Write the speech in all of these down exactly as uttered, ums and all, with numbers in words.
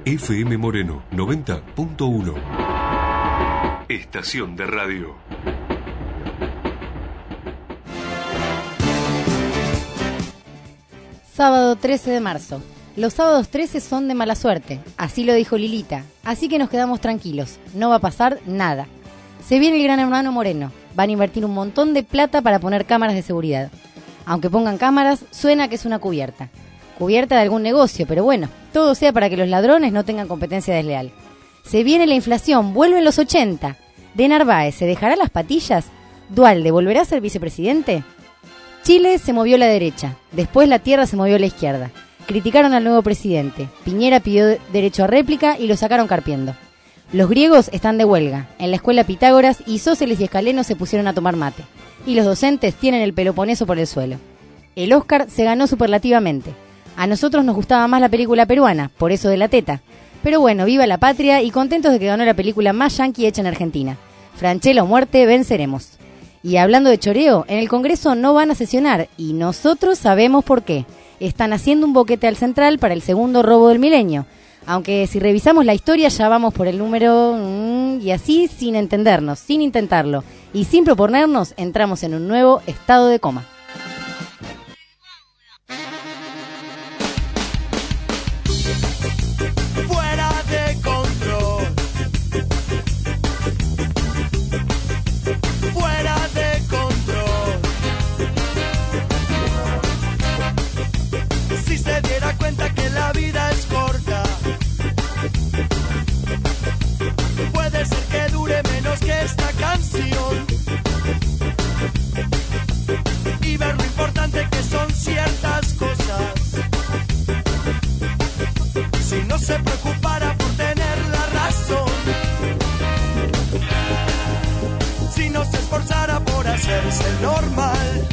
F M Moreno noventa punto uno. Estación de radio. Sábado trece de marzo. Los sábados trece son de mala suerte, así lo dijo Lilita, así que nos quedamos tranquilos, no va a pasar nada. Se viene el Gran Hermano Moreno, van a invertir un montón de plata para poner cámaras de seguridad. Aunque pongan cámaras, suena que es una cubierta. Cubierta de algún negocio, pero bueno, todo sea para que los ladrones no tengan competencia desleal. Se viene la inflación, vuelven los ochenta. De Narváez, ¿se dejará las patillas? ¿Dualde volverá a ser vicepresidente? Chile se movió a la derecha, después la tierra se movió a la izquierda. Criticaron al nuevo presidente, Piñera pidió derecho a réplica y lo sacaron carpiendo. Los griegos están de huelga, en la escuela Pitágoras Isósceles y Escaleno se pusieron a tomar mate. Y los docentes tienen el Peloponeso por el suelo. El Oscar se ganó superlativamente. A nosotros nos gustaba más la película peruana, por eso de la teta. Pero bueno, viva la patria y contentos de que ganó la película más yanqui hecha en Argentina. Franchella o muerte, venceremos. Y hablando de choreo, en el Congreso no van a sesionar y nosotros sabemos por qué. Están haciendo un boquete al Central para el segundo robo del milenio. Aunque si revisamos la historia ya vamos por el número... Mmm, y así sin entendernos, sin intentarlo y sin proponernos, entramos en un nuevo estado de coma. Fuera de control. Fuera de control. Si se diera cuenta que la vida es corta, puede ser que dure menos que esta canción. Y ver lo importante que son ciertas cosas. Si no se preocupara por tener la razón, si no se esforzara por hacerse normal,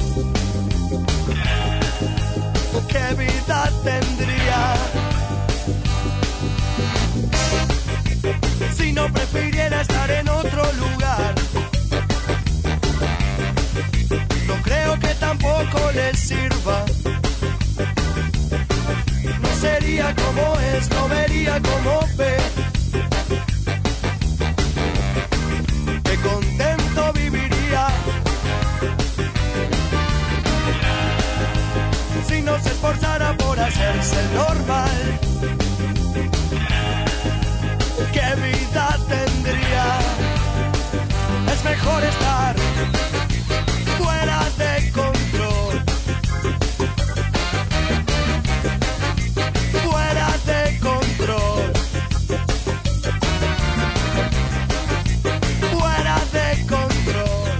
¿qué vida tendría? Si no prefiriera estar en otro lugar, no creo que tampoco le sirva. No sería como es, no vería como ve. Qué contento viviría si no se esforzara por hacerse normal. ¿Qué vida tendría? Es mejor estar fuera de control. Fuera de control. Fuera de control.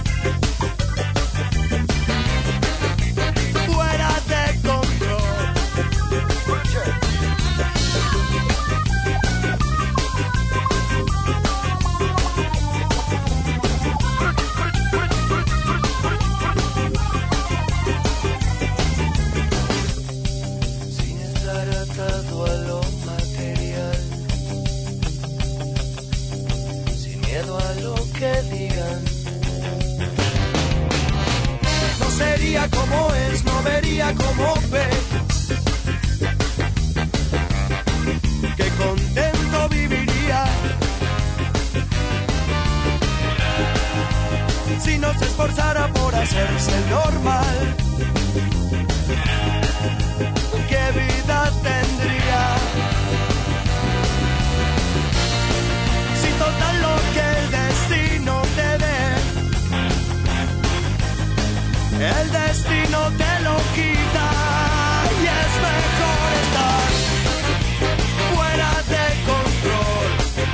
Fuera de control. Sin estar atado a lo material, sin miedo a lo que digan. No sería como es, no vería como ve. Qué contento viviría si no se esforzara por hacerse normal. ¿Qué vida tendría? Si total lo que el destino te dé, el destino te lo quita. Y es mejor estar fuera de control.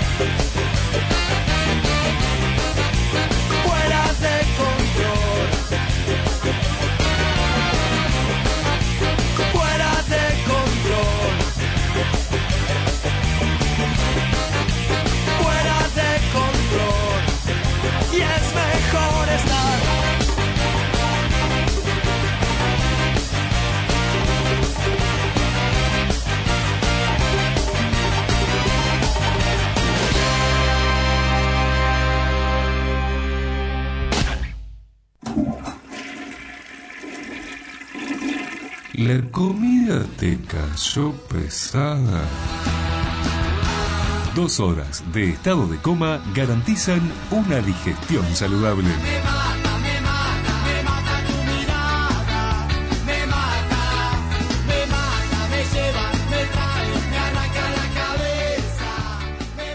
Fuera de control. Fuera de control. Fuera de control. Y es mejor estar La comida te cayó pesada. Dos horas de estado de coma garantizan una digestión saludable. Me mata, me mata, me mata tu mirada. Me mata, me mata, me lleva, me trae, me arranca la cabeza. Me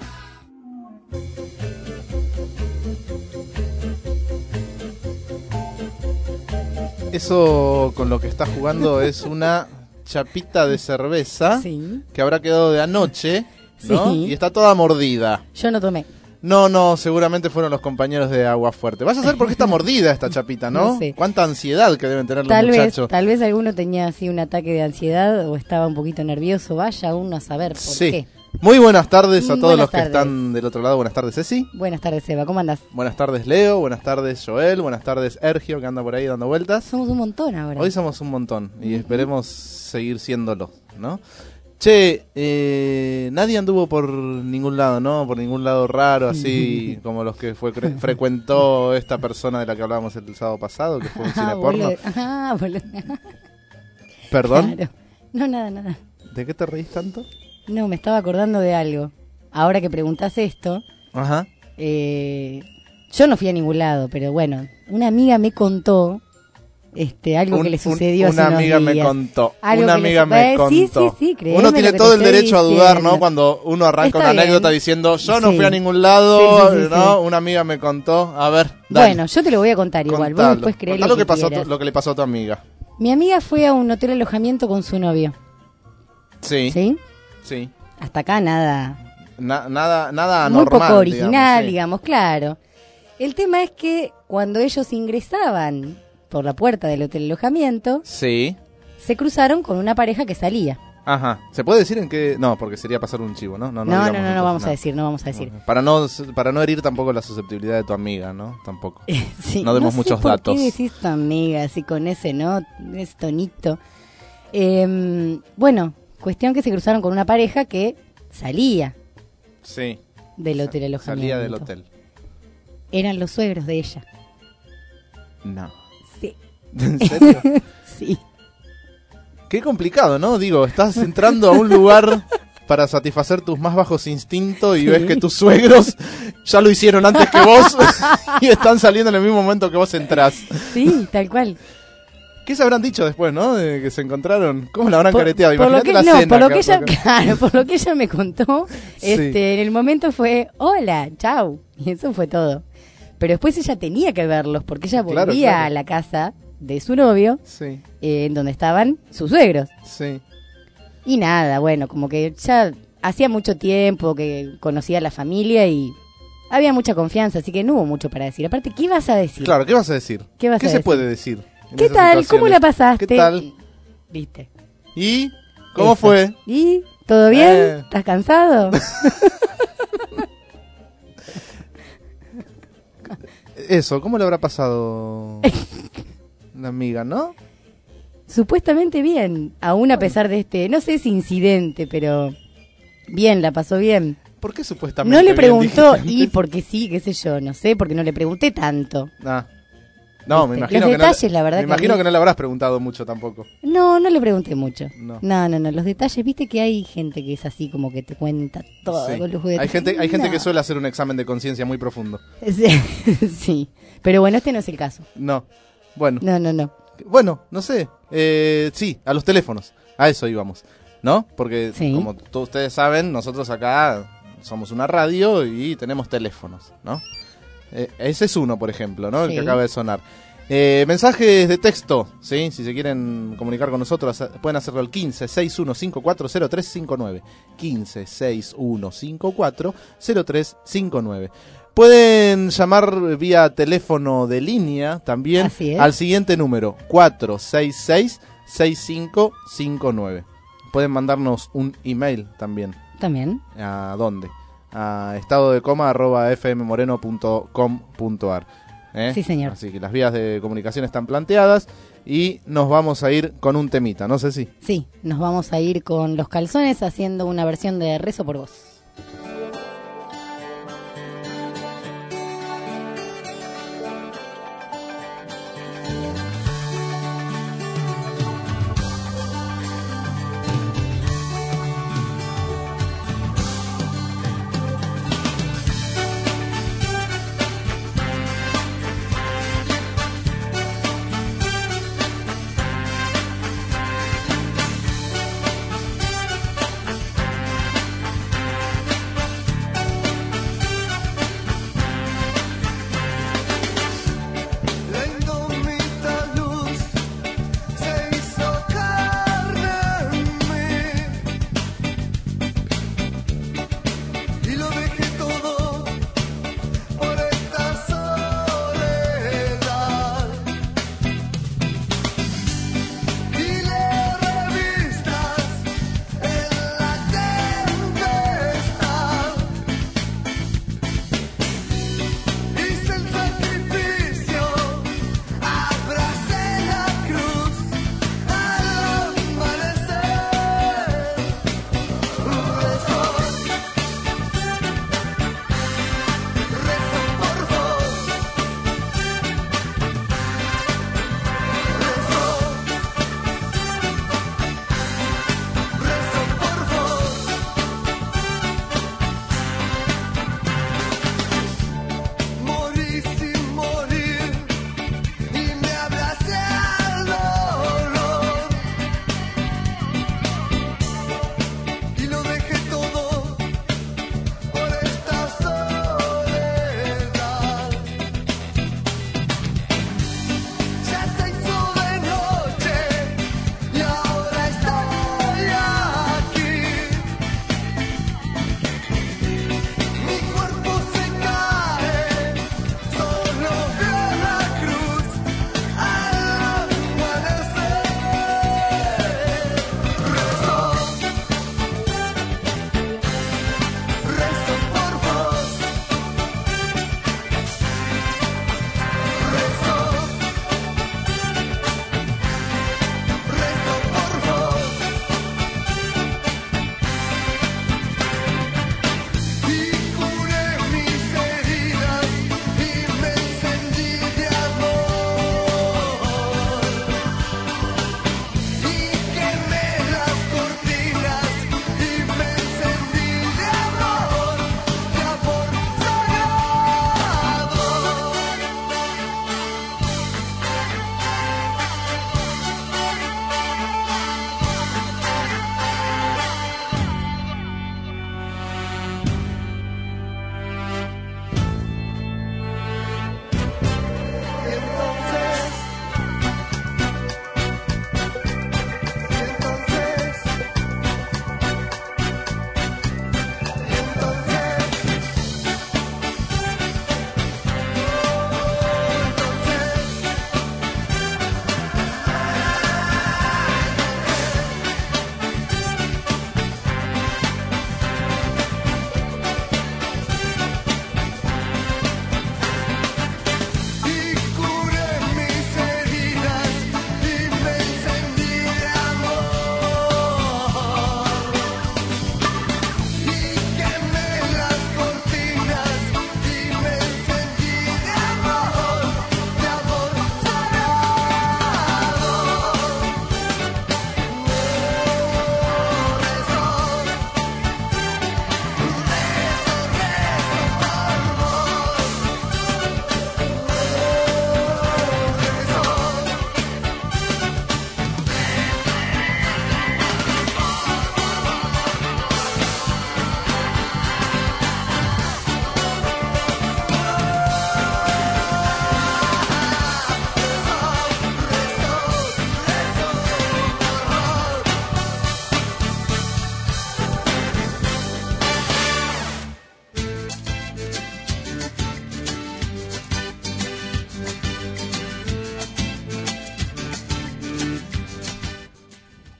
mata. Eso con lo que está jugando es una chapita de cerveza Sí. que habrá quedado de anoche, ¿no? Sí. Y está toda mordida. Yo no tomé. No, no, seguramente fueron los compañeros de Agua Fuerte. Vaya a ser porque está mordida esta chapita, ¿no? No sé. Cuánta ansiedad que deben tener los Tal vez, muchachos. tal vez alguno tenía así un ataque de ansiedad o estaba un poquito nervioso. Vaya uno a saber por Sí. qué. Muy buenas tardes a Mm, todos buenas los que tardes. están del otro lado. Buenas tardes, Ceci. Buenas tardes, Eva. ¿Cómo andás? Buenas tardes, Leo. Buenas tardes, Joel. Buenas tardes, Ergio, que anda por ahí dando vueltas. Somos un montón ahora. Hoy somos un montón y esperemos seguir siéndolo, ¿no? Che, eh, nadie anduvo por ningún lado, ¿no? Por ningún lado raro, así como los que fue cre- frecuentó esta persona de la que hablábamos el sábado pasado, que fue un cine Ah, porno. boludo. Ah, boludo. ¿Perdón? Claro. No, nada, nada. ¿De qué te reís tanto? No, me estaba acordando de algo. Ahora que preguntás esto, Ajá. eh, yo no fui a ningún lado, pero bueno, una amiga me contó este algo Un- que le un- sucedió hace Una unos amiga me días. contó. Algo Una que le amiga su- me Eh, contó. sí, sí, sí, créeme Uno lo tiene que todo te el estoy derecho a dudar, ¿no? diciendo. Cuando uno arranca Está una bien. anécdota diciendo, yo no Sí. fui a ningún lado, Sí, sí, sí, ¿no? sí. Una amiga me contó. A ver, dale. Bueno, yo te lo voy a contar igual. Vos Contalo. después creés Contá lo, lo que, pasó, quieras. lo que le pasó a tu amiga. Mi amiga fue a un hotel alojamiento con su novio. Sí. ¿Sí? Sí. Hasta acá nada. Na- nada, nada Muy anormal. poco original, digamos, digamos, claro. El tema es que cuando ellos ingresaban por la puerta del hotel alojamiento, sí. Sí. se cruzaron con una pareja que salía. Ajá. ¿Se puede decir en qué? No, porque sería pasar un chivo, ¿no? No, no, digamos no, no, entonces vamos nada. a decir, no vamos a decir. Para no, para no herir tampoco la susceptibilidad de tu amiga, ¿no? Tampoco. Sí, No demos sé muchos por datos. ¿Qué decís tu amiga así con ese, no? Ese tonito. Eh, bueno, cuestión que se cruzaron con una pareja que salía Sí. del hotel alojamiento. Salía del hotel. Eran los suegros de ella. No. Sí, ¿En serio? sí. Qué complicado, ¿no? Digo, estás entrando a un lugar para satisfacer tus más bajos instintos y Sí. ves que tus suegros ya lo hicieron antes que vos y están saliendo en el mismo momento que vos entrás. Sí, tal cual. ¿Qué se habrán dicho después, no? De que se encontraron. ¿Cómo la habrán Por, careteado? por lo Imagínate que, la no, cena. por lo que- que ella, porque- claro, por lo que ella me contó, Sí. este, en el momento fue, hola, chau, y eso fue todo. Pero después ella tenía que verlos, porque ella volvía Claro, claro. a la casa de su novio, Sí, eh, en donde estaban sus suegros. sí. Y nada, bueno, como que ya hacía mucho tiempo que conocía a la familia y había mucha confianza, así que no hubo mucho para decir. Aparte, ¿qué ibas a decir? Claro, ¿qué vas a decir? ¿Qué vas a se decir? puede decir? en ¿Qué esas tal? ¿Cómo situaciones? la pasaste? ¿Qué tal? ¿Viste? ¿Y cómo Eso. fue? ¿Y? ¿Todo bien? Eh. ¿Estás cansado? Eso, ¿cómo le habrá pasado la amiga, no? Supuestamente bien, aún a pesar de este, no sé si incidente, pero bien, la pasó bien. ¿Por qué supuestamente? No le bien preguntó, dijiste y antes? porque sí, qué sé yo, no sé, porque no le pregunté tanto. Ah. No, me Viste, imagino los que no detalles, le- la verdad me que imagino a mí- que no le habrás preguntado mucho tampoco. No, no le pregunté mucho. No. No, no, no, los detalles, viste que hay gente que es así como que te cuenta todo Sí. con lujo de Hay gente, hay gente No. que suele hacer un examen de conciencia muy profundo. Sí, sí, pero bueno, este no es el caso. No. Bueno, No, no, no. bueno, no sé. Eh, sí, a los teléfonos. A eso íbamos. ¿No? Porque Sí. como todos ustedes saben, nosotros acá somos una radio y tenemos teléfonos, ¿no? Eh, ese es uno, por ejemplo, ¿no? El Sí. que acaba de sonar. Eh, mensajes de texto, ¿sí? Si se quieren comunicar con nosotros, hace- pueden hacerlo al quince seis uno cinco cuatro cero tres cinco nueve. quince seis uno cinco cuatro cero tres cinco nueve. Pueden llamar vía teléfono de línea también Así es. al siguiente número, cuatro seis seis seis cinco cinco nueve. Pueden mandarnos un email también. También. ¿A dónde? A estado de coma arroba fmmoreno punto com punto ar. ¿Eh? Sí, señor. Así que las vías de comunicación están planteadas y nos vamos a ir con un temita, no sé si. Sí, nos vamos a ir con Los Calzones haciendo una versión de Rezo por Vos.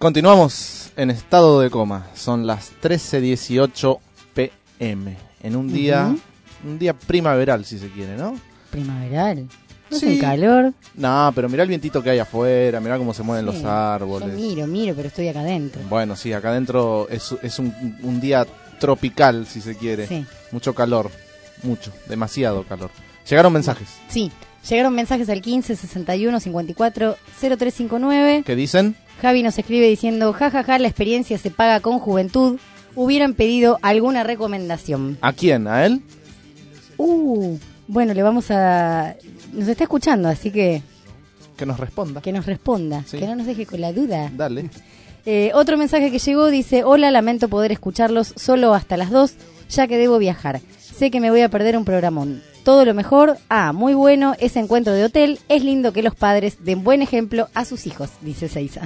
Continuamos en estado de coma. Son las trece dieciocho pm. En un día, uh-huh. un día primaveral, si se quiere, ¿no? Primaveral. ¿No Sí. hace calor? No, pero mirá el vientito que hay afuera, mirá cómo se mueven Sí, los árboles. Yo miro, miro, pero estoy acá adentro. Bueno, sí, acá adentro es, es un, un día tropical, si se quiere. Sí. Mucho calor, mucho, demasiado calor. Llegaron mensajes. Sí, llegaron mensajes al quince sesenta y uno cincuenta y cuatro cero tres cincuenta y nueve. ¿Qué dicen? Javi nos escribe diciendo, jajaja, ja, ja, la experiencia se paga con juventud. ¿Hubieran pedido alguna recomendación? ¿A quién? ¿A él? Uh, bueno, le vamos a... Nos está escuchando, así que Que nos responda. que nos responda, Sí. que no nos deje con la duda. Dale. Eh, otro mensaje que llegó dice, hola, lamento poder escucharlos solo hasta las dos, ya que debo viajar. Sé que me voy a perder un programón. Todo lo mejor. Ah, muy bueno ese encuentro de hotel. Es lindo que los padres den buen ejemplo a sus hijos, dice Seiza.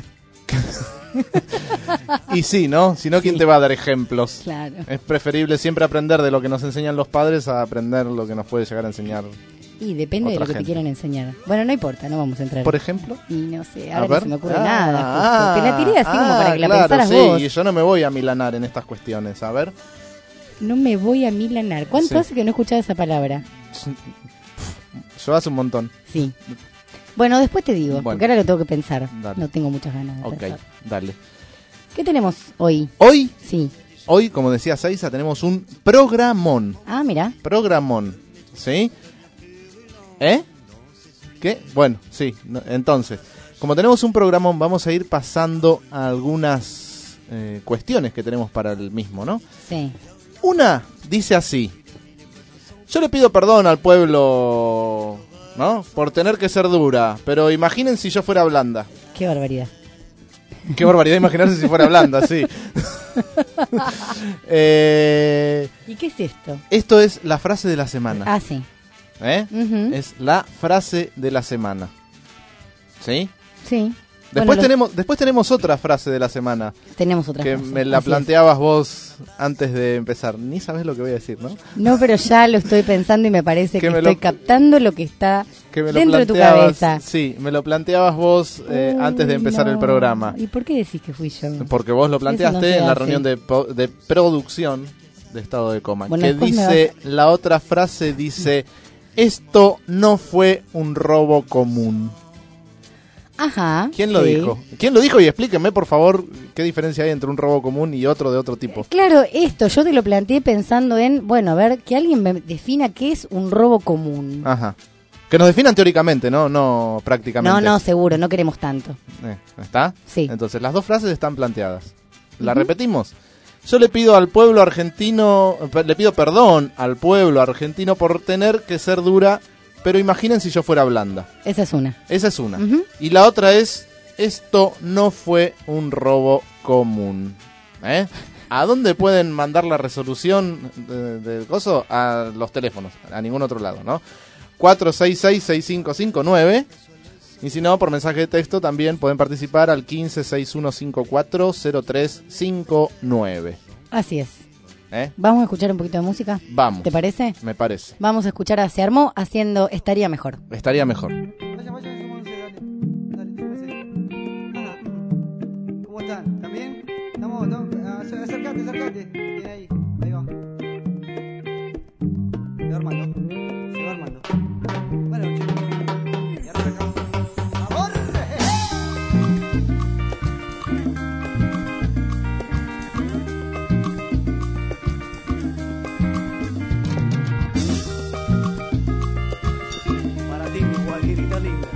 Y sí, ¿no? Si no, ¿quién Sí. te va a dar ejemplos? Claro. Es preferible siempre aprender de lo que nos enseñan los padres a aprender lo que nos puede llegar a enseñar. Y depende de Otra lo que te gente. quieran enseñar. Bueno, no importa, no vamos a entrar. Por ejemplo. Y no sé, A ahora no ver. se me ocurre Ah, nada. Justo. Te la tiré así como ah, para que la claro, pensaras sí, vos. y yo no me voy a milanar en estas cuestiones. A ver. No me voy a milanar. ¿Cuánto Sí. hace que no escuchaba esa palabra? Yo hace un montón. Sí. Bueno, después te digo, Bueno. porque ahora lo tengo que pensar. Dale. No tengo muchas ganas de Ok, pensar. dale. ¿Qué tenemos hoy? Hoy, Sí. hoy, como decía Seiza, tenemos un programón. Ah, mira. Programón. ¿Sí? ¿Eh? ¿Qué? Bueno, sí. no- entonces, como tenemos un programón, vamos a ir pasando a algunas eh, cuestiones que tenemos para el mismo, ¿no? Sí. Una dice así: yo le pido perdón al pueblo, ¿no? Por tener que ser dura, pero imaginen si yo fuera blanda. Qué barbaridad. Qué barbaridad imaginarse si fuera blanda, sí. eh, ¿Y qué es esto? esto es la frase de la semana. Ah, sí. ¿Eh? Ujú. Es la frase de la semana. ¿Sí? Sí. Después, Bueno, lo- tenemos, después tenemos otra frase de la semana tenemos otra que frase. me la Así es. planteabas vos antes de empezar. Ni sabes lo que voy a decir, ¿no? No, pero ya lo estoy pensando y me parece Que que me estoy lo- captando lo que está Que me lo dentro de tu planteabas- cabeza. Sí, me lo planteabas vos eh, Uy, antes de empezar no. el programa. ¿Y por qué decís que fui yo? Porque vos lo planteaste Eso no se en la hace. reunión de, po- de producción de Estado de Coma. Bueno, que después me dice, la otra frase dice, esto no fue un robo común. Ajá. ¿Quién lo sí. dijo? ¿Quién lo dijo? Y explíqueme, por favor, qué diferencia hay entre un robo común y otro de otro tipo. Claro, esto yo te lo planteé pensando en, bueno, a ver, que alguien me defina qué es un robo común. Ajá. Que nos definan teóricamente, ¿no? No prácticamente. No, no, seguro, no queremos tanto. Eh, ¿Está? Sí. Entonces, las dos frases están planteadas. ¿La repetimos? Yo le pido al pueblo argentino, pe- le pido perdón al pueblo argentino por tener que ser dura, pero imaginen si yo fuera blanda. Esa es una. Esa es una. Ujú. Y la otra es, esto no fue un robo común. ¿Eh? ¿A dónde pueden mandar la resolución de- del coso? A los teléfonos, a ningún otro lado, ¿no? cuatro seis seis, seis cinco cinco nueve. Y si no, por mensaje de texto también pueden participar al quince sesenta y uno cincuenta y cuatro cero tres cincuenta y nueve. Así es. ¿Eh? ¿Vamos a escuchar un poquito de música? Vamos. ¿Te parece? Me parece. Vamos a escuchar a Se Armó haciendo Estaría Mejor. Estaría mejor. Vaya, vaya, súbanse, dale. Dale, súbanse. Ajá. ¿Cómo están? ¿Están bien? Estamos, estamos. ac- Acércate, acércate. Bien ahí. Ahí va. Se va armando. Se va armando. Bueno, chicos. Y arrancamos. ¡Amor! Para ti, mi guajirita linda.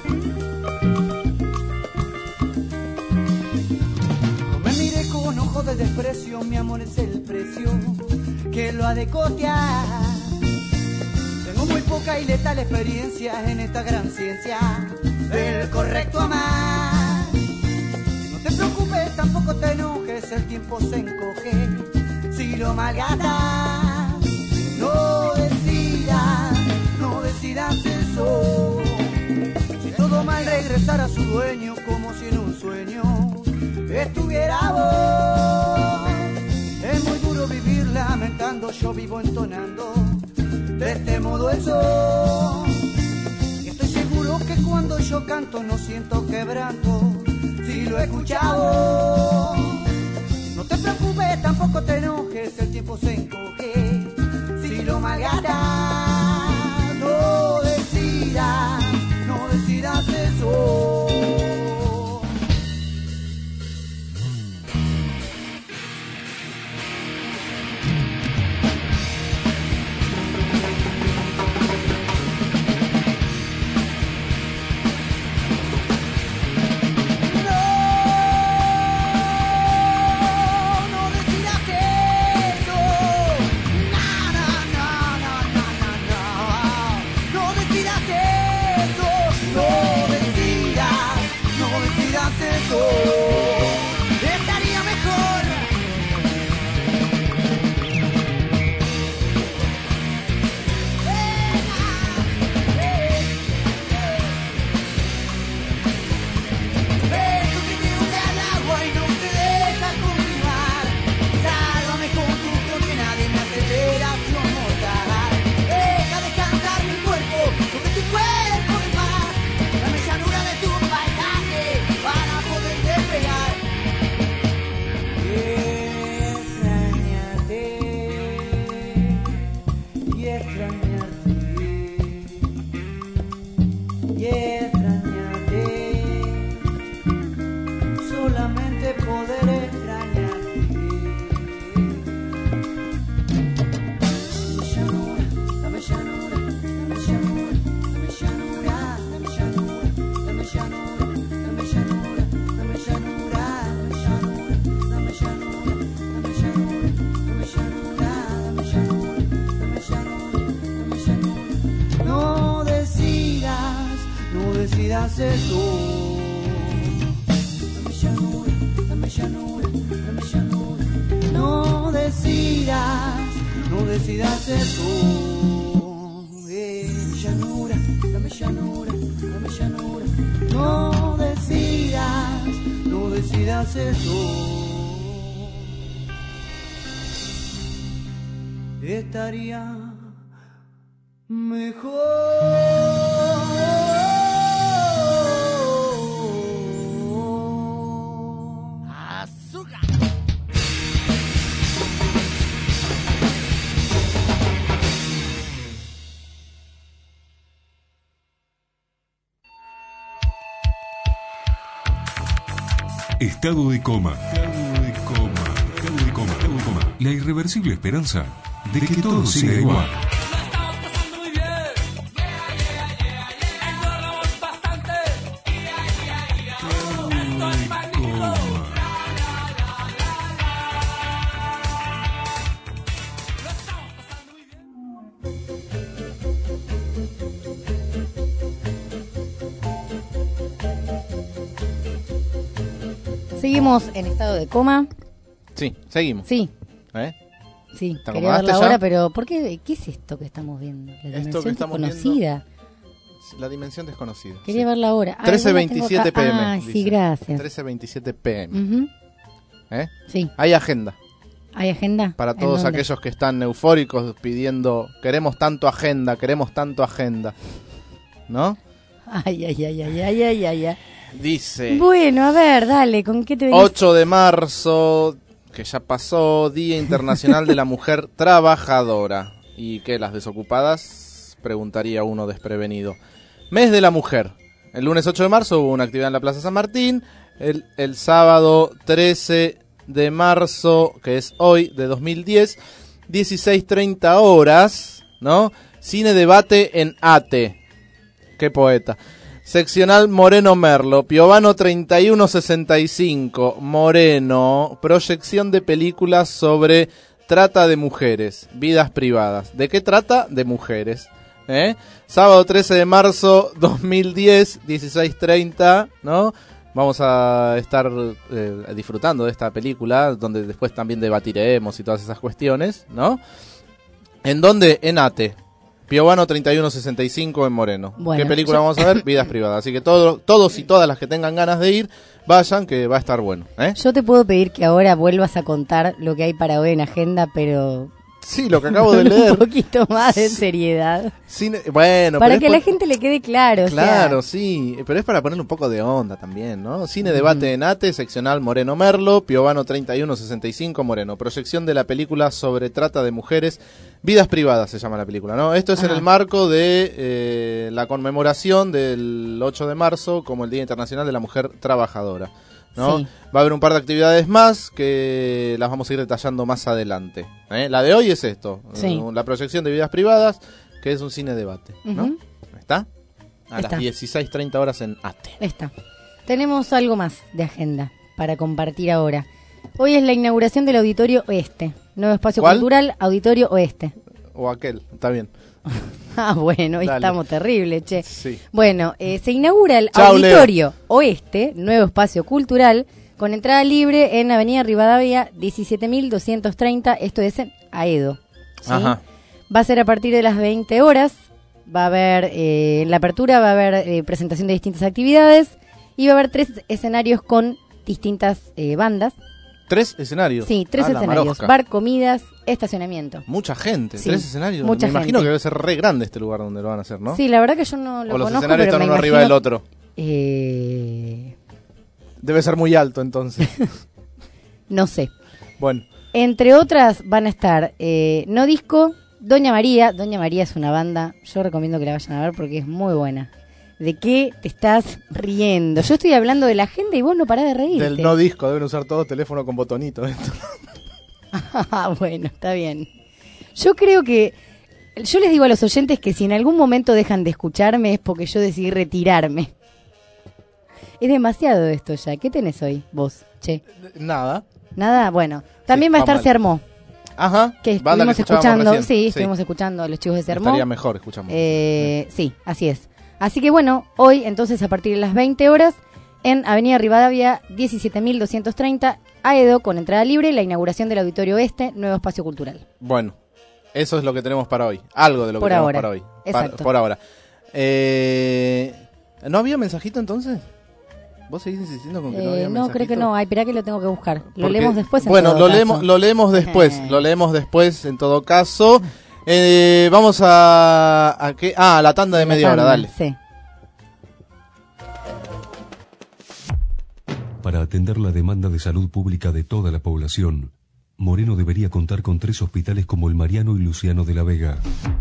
No me mire con ojos de desprecio, mi amor es el precio que lo ha de costear. Tengo muy poca y letal experiencia en esta gran ciencia del correcto amar. No te preocupes, tampoco te enojes, el tiempo se encoge si lo malgastas. No decidas, no decidas eso. Si todo mal regresar a su dueño como si en un sueño estuviera vos. Es muy duro vivir lamentando, yo vivo entonando de este modo eso. Y estoy seguro que cuando yo canto no siento quebranto si lo lo he escuchado. No te preocupes, tampoco te enojes, el tiempo se encoge si lo malgastas. No decidas, no decidas eso. Estaría mejor. Eso que te hunde al agua y no te deja continuar. Sálvame con tu condena de mi aceleración mortal. Deja descansar mi cuerpo sobre tu cuerpo de paz. Dame llanura de tu paisaje para poder despegar. Y extrañarte, y extrañarte, y extrañarte, solamente poder extrañarte. Dame llanura, dame llanura, dame llanura, dame llanura, dame llanura, dame llanura, dame llanura, dame llanura, dame llanura, dame llanura, dame llanura, dame llanura, dame llanura, dame llanura. No decidas, no decidas eso. Dame llanura, dame llanura, dame llanura. No decidas, no decidas eso. Eh, llanura, dame llanura, dame llanura. No decidas, no decidas eso. Estaría mejor. Azúcar. Estado de coma. Estado de coma. Estado de coma. Estado de coma. La irreversible esperanza de que todo siga igual. Seguimos en estado de coma. Sí, seguimos. Sí, ¿Eh? sí. ¿Te Quería ver la acomodaste hora, ya? pero ¿por qué? ¿Qué es esto que estamos viendo? La Esto dimensión que estamos desconocida. La dimensión desconocida. Quería sí. ver la hora. Ah, trece igual la tengo veintisiete acá. p m. Ah, dice. sí, gracias. trece veintisiete p m. Ujú. ¿Eh? Sí, Hay agenda ¿hay agenda? para ¿En todos dónde? aquellos que están eufóricos pidiendo queremos tanto agenda, queremos tanto agenda. ¿No? Ay, ay, ay, ay, ay, ay, ay, ay. Dice Bueno, a ver, dale, ¿con qué te venís? ocho de marzo, que ya pasó, Día Internacional de la Mujer Trabajadora. ¿Y qué, las desocupadas? Preguntaría uno desprevenido. Mes de la Mujer. El lunes ocho de marzo hubo una actividad en la Plaza San Martín. El, el sábado trece de marzo, que es hoy, de dos mil diez, dieciséis treinta horas, ¿no? Cine debate en ATE. Qué poeta. Seccional Moreno Merlo, Piovano treinta y uno sesenta y cinco, Moreno, proyección de películas sobre trata de mujeres, vidas privadas. ¿De qué trata? De mujeres. ¿Eh? Sábado trece de marzo dos mil diez, dieciséis treinta, ¿no? Vamos a estar eh, disfrutando de esta película, donde después también debatiremos y todas esas cuestiones, ¿no? ¿En dónde? En ATE. Piovano treinta y uno sesenta y cinco en Moreno. Bueno, ¿Qué película yo- vamos a ver? Vidas privadas. Así que todo, todos y todas las que tengan ganas de ir, vayan, que va a estar bueno. ¿eh? Yo te puedo pedir que ahora vuelvas a contar lo que hay para hoy en agenda, pero Sí, lo que acabo de leer. Un poquito más de seriedad. Cine, bueno, para pero que es a la por- gente le quede claro. Claro, o sea, sí, pero es para ponerle un poco de onda también, ¿no? Cine debate en ATE, seccional Moreno Merlo, Piovano treinta y uno sesenta y cinco Moreno. Proyección de la película sobre trata de mujeres, vidas privadas se llama la película, ¿no? Esto es en Ajá. el marco de eh, la conmemoración del ocho de marzo como el Día Internacional de la Mujer Trabajadora, ¿no? Sí. Va a haber un par de actividades más que las vamos a ir detallando más adelante, ¿eh? La de hoy es esto, Sí. eh, la proyección de vidas privadas, que es un cine debate, ¿no? Ujú. ¿Está? A Está. las dieciséis treinta horas en ATE. Está. Tenemos algo más de agenda para compartir ahora. Hoy es la inauguración del Auditorio Oeste. Nuevo espacio ¿Cuál? cultural, Auditorio Oeste. O aquel, está bien. Ah, bueno, hoy Dale. estamos terribles, che. Sí. Bueno, eh, se inaugura el Chau, Auditorio Oeste, nuevo espacio cultural, con entrada libre en Avenida Rivadavia diecisiete mil doscientos treinta, esto es en Aedo. ¿sí? Ajá. Va a ser a partir de las veinte horas, va a haber, eh, en la apertura va a haber eh, presentación de distintas actividades y va a haber tres escenarios con distintas eh, bandas. Tres escenarios. Sí, tres Ah, la escenarios, marosca. bar, comidas, estacionamiento. Mucha gente, Sí, tres escenarios. mucha me imagino gente. que debe ser re grande este lugar donde lo van a hacer, ¿no? Sí, la verdad que yo no lo o los conozco, escenarios pero están me uno arriba imagino- del otro. Eh, Debe ser muy alto entonces. no sé. Bueno, Entre otras van a estar eh, No Disco, Doña María. Doña María es una banda, yo recomiendo que la vayan a ver porque es muy buena. ¿De qué te estás riendo? Yo estoy hablando de la agenda y vos no parás de reírte. del no disco, deben usar todo teléfono con botonito. esto. Ah, bueno, está bien. Yo creo que... Yo les digo a los oyentes que si en algún momento dejan de escucharme es porque yo decidí retirarme. Es demasiado esto ya. ¿Qué tenés hoy vos, che? Nada. Nada, bueno. También Sí, va a va estar mal. Se Armó, Ajá. que banda estuvimos que escuchábamos escuchando. recién. Sí, estuvimos escuchando a los chicos de Se Armó. Estaría mejor, escuchamos. Eh, sí, así es. Así que bueno, hoy entonces a partir de las veinte horas en Avenida Rivadavia diecisiete mil doscientos treinta, Aedo, con entrada libre, la inauguración del Auditorio Oeste, nuevo espacio cultural. Bueno, eso es lo que tenemos para hoy. Algo de lo Por que tenemos ahora. para hoy. Pa- Exacto. por ahora. Eh, ¿No había mensajito entonces? ¿Vos seguís insistiendo con que no Eh, había no, mensajito? creo que no. Ay, espera que lo tengo que buscar. Lo Porque- leemos después en Bueno, todo lo caso. leemos, lo leemos después. Eh. Lo leemos después en todo caso. Eh, vamos a, a qué? Ah, a la tanda de La media hora, tanda, dale. Sí. Para atender la demanda de salud pública de toda la población, Moreno debería contar con tres hospitales como el Mariano y Luciano de la Vega.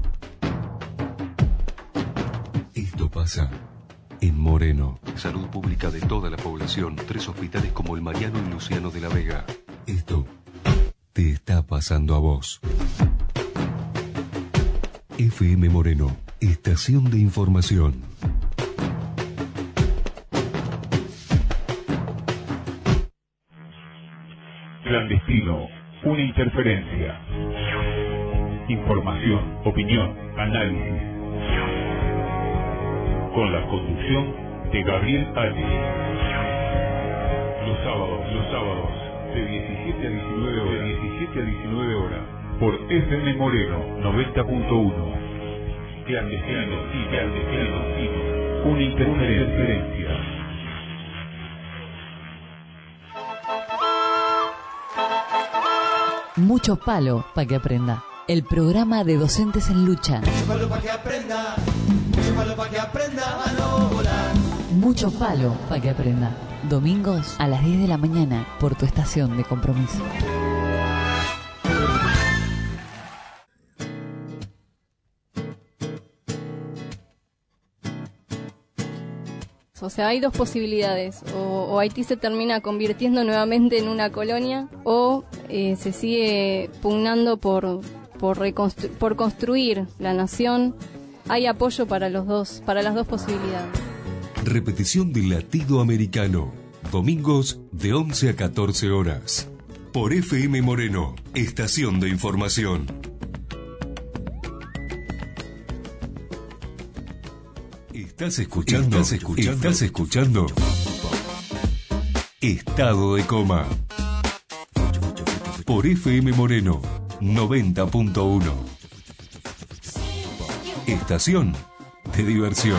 Esto pasa en Moreno. Salud pública de toda la población, tres hospitales como el Mariano y Luciano de la Vega. Esto te está pasando a vos. F M Moreno, estación de información. Clandestino, una interferencia. Información, opinión, análisis. Con la conducción de Gabriel Alves. Los sábados, los sábados, de diecisiete a diecinueve horas, de diecisiete a diecinueve horas, por F M Moreno noventa punto uno. Clandestino, clandestino, una interferencia. Mucho palo para que aprenda. El programa de docentes en lucha. Chúpalo pa' que aprenda, chúpalo pa' que aprenda a no volar. Mucho palo para que aprenda. Domingos a las diez de la mañana por tu estación de compromiso. O sea, hay dos posibilidades. O, o Haití se termina convirtiendo nuevamente en una colonia, o eh, se sigue pugnando por, por, reconstru- por construir la nación. Hay apoyo para los dos, para las dos posibilidades. Repetición del latido americano. Domingos de once a catorce horas. Por F M Moreno, estación de información. ¿Estás escuchando? ¿Estás escuchando? ¿Estás escuchando? Estado de coma. Por F M Moreno, noventa punto uno. Estación de diversión.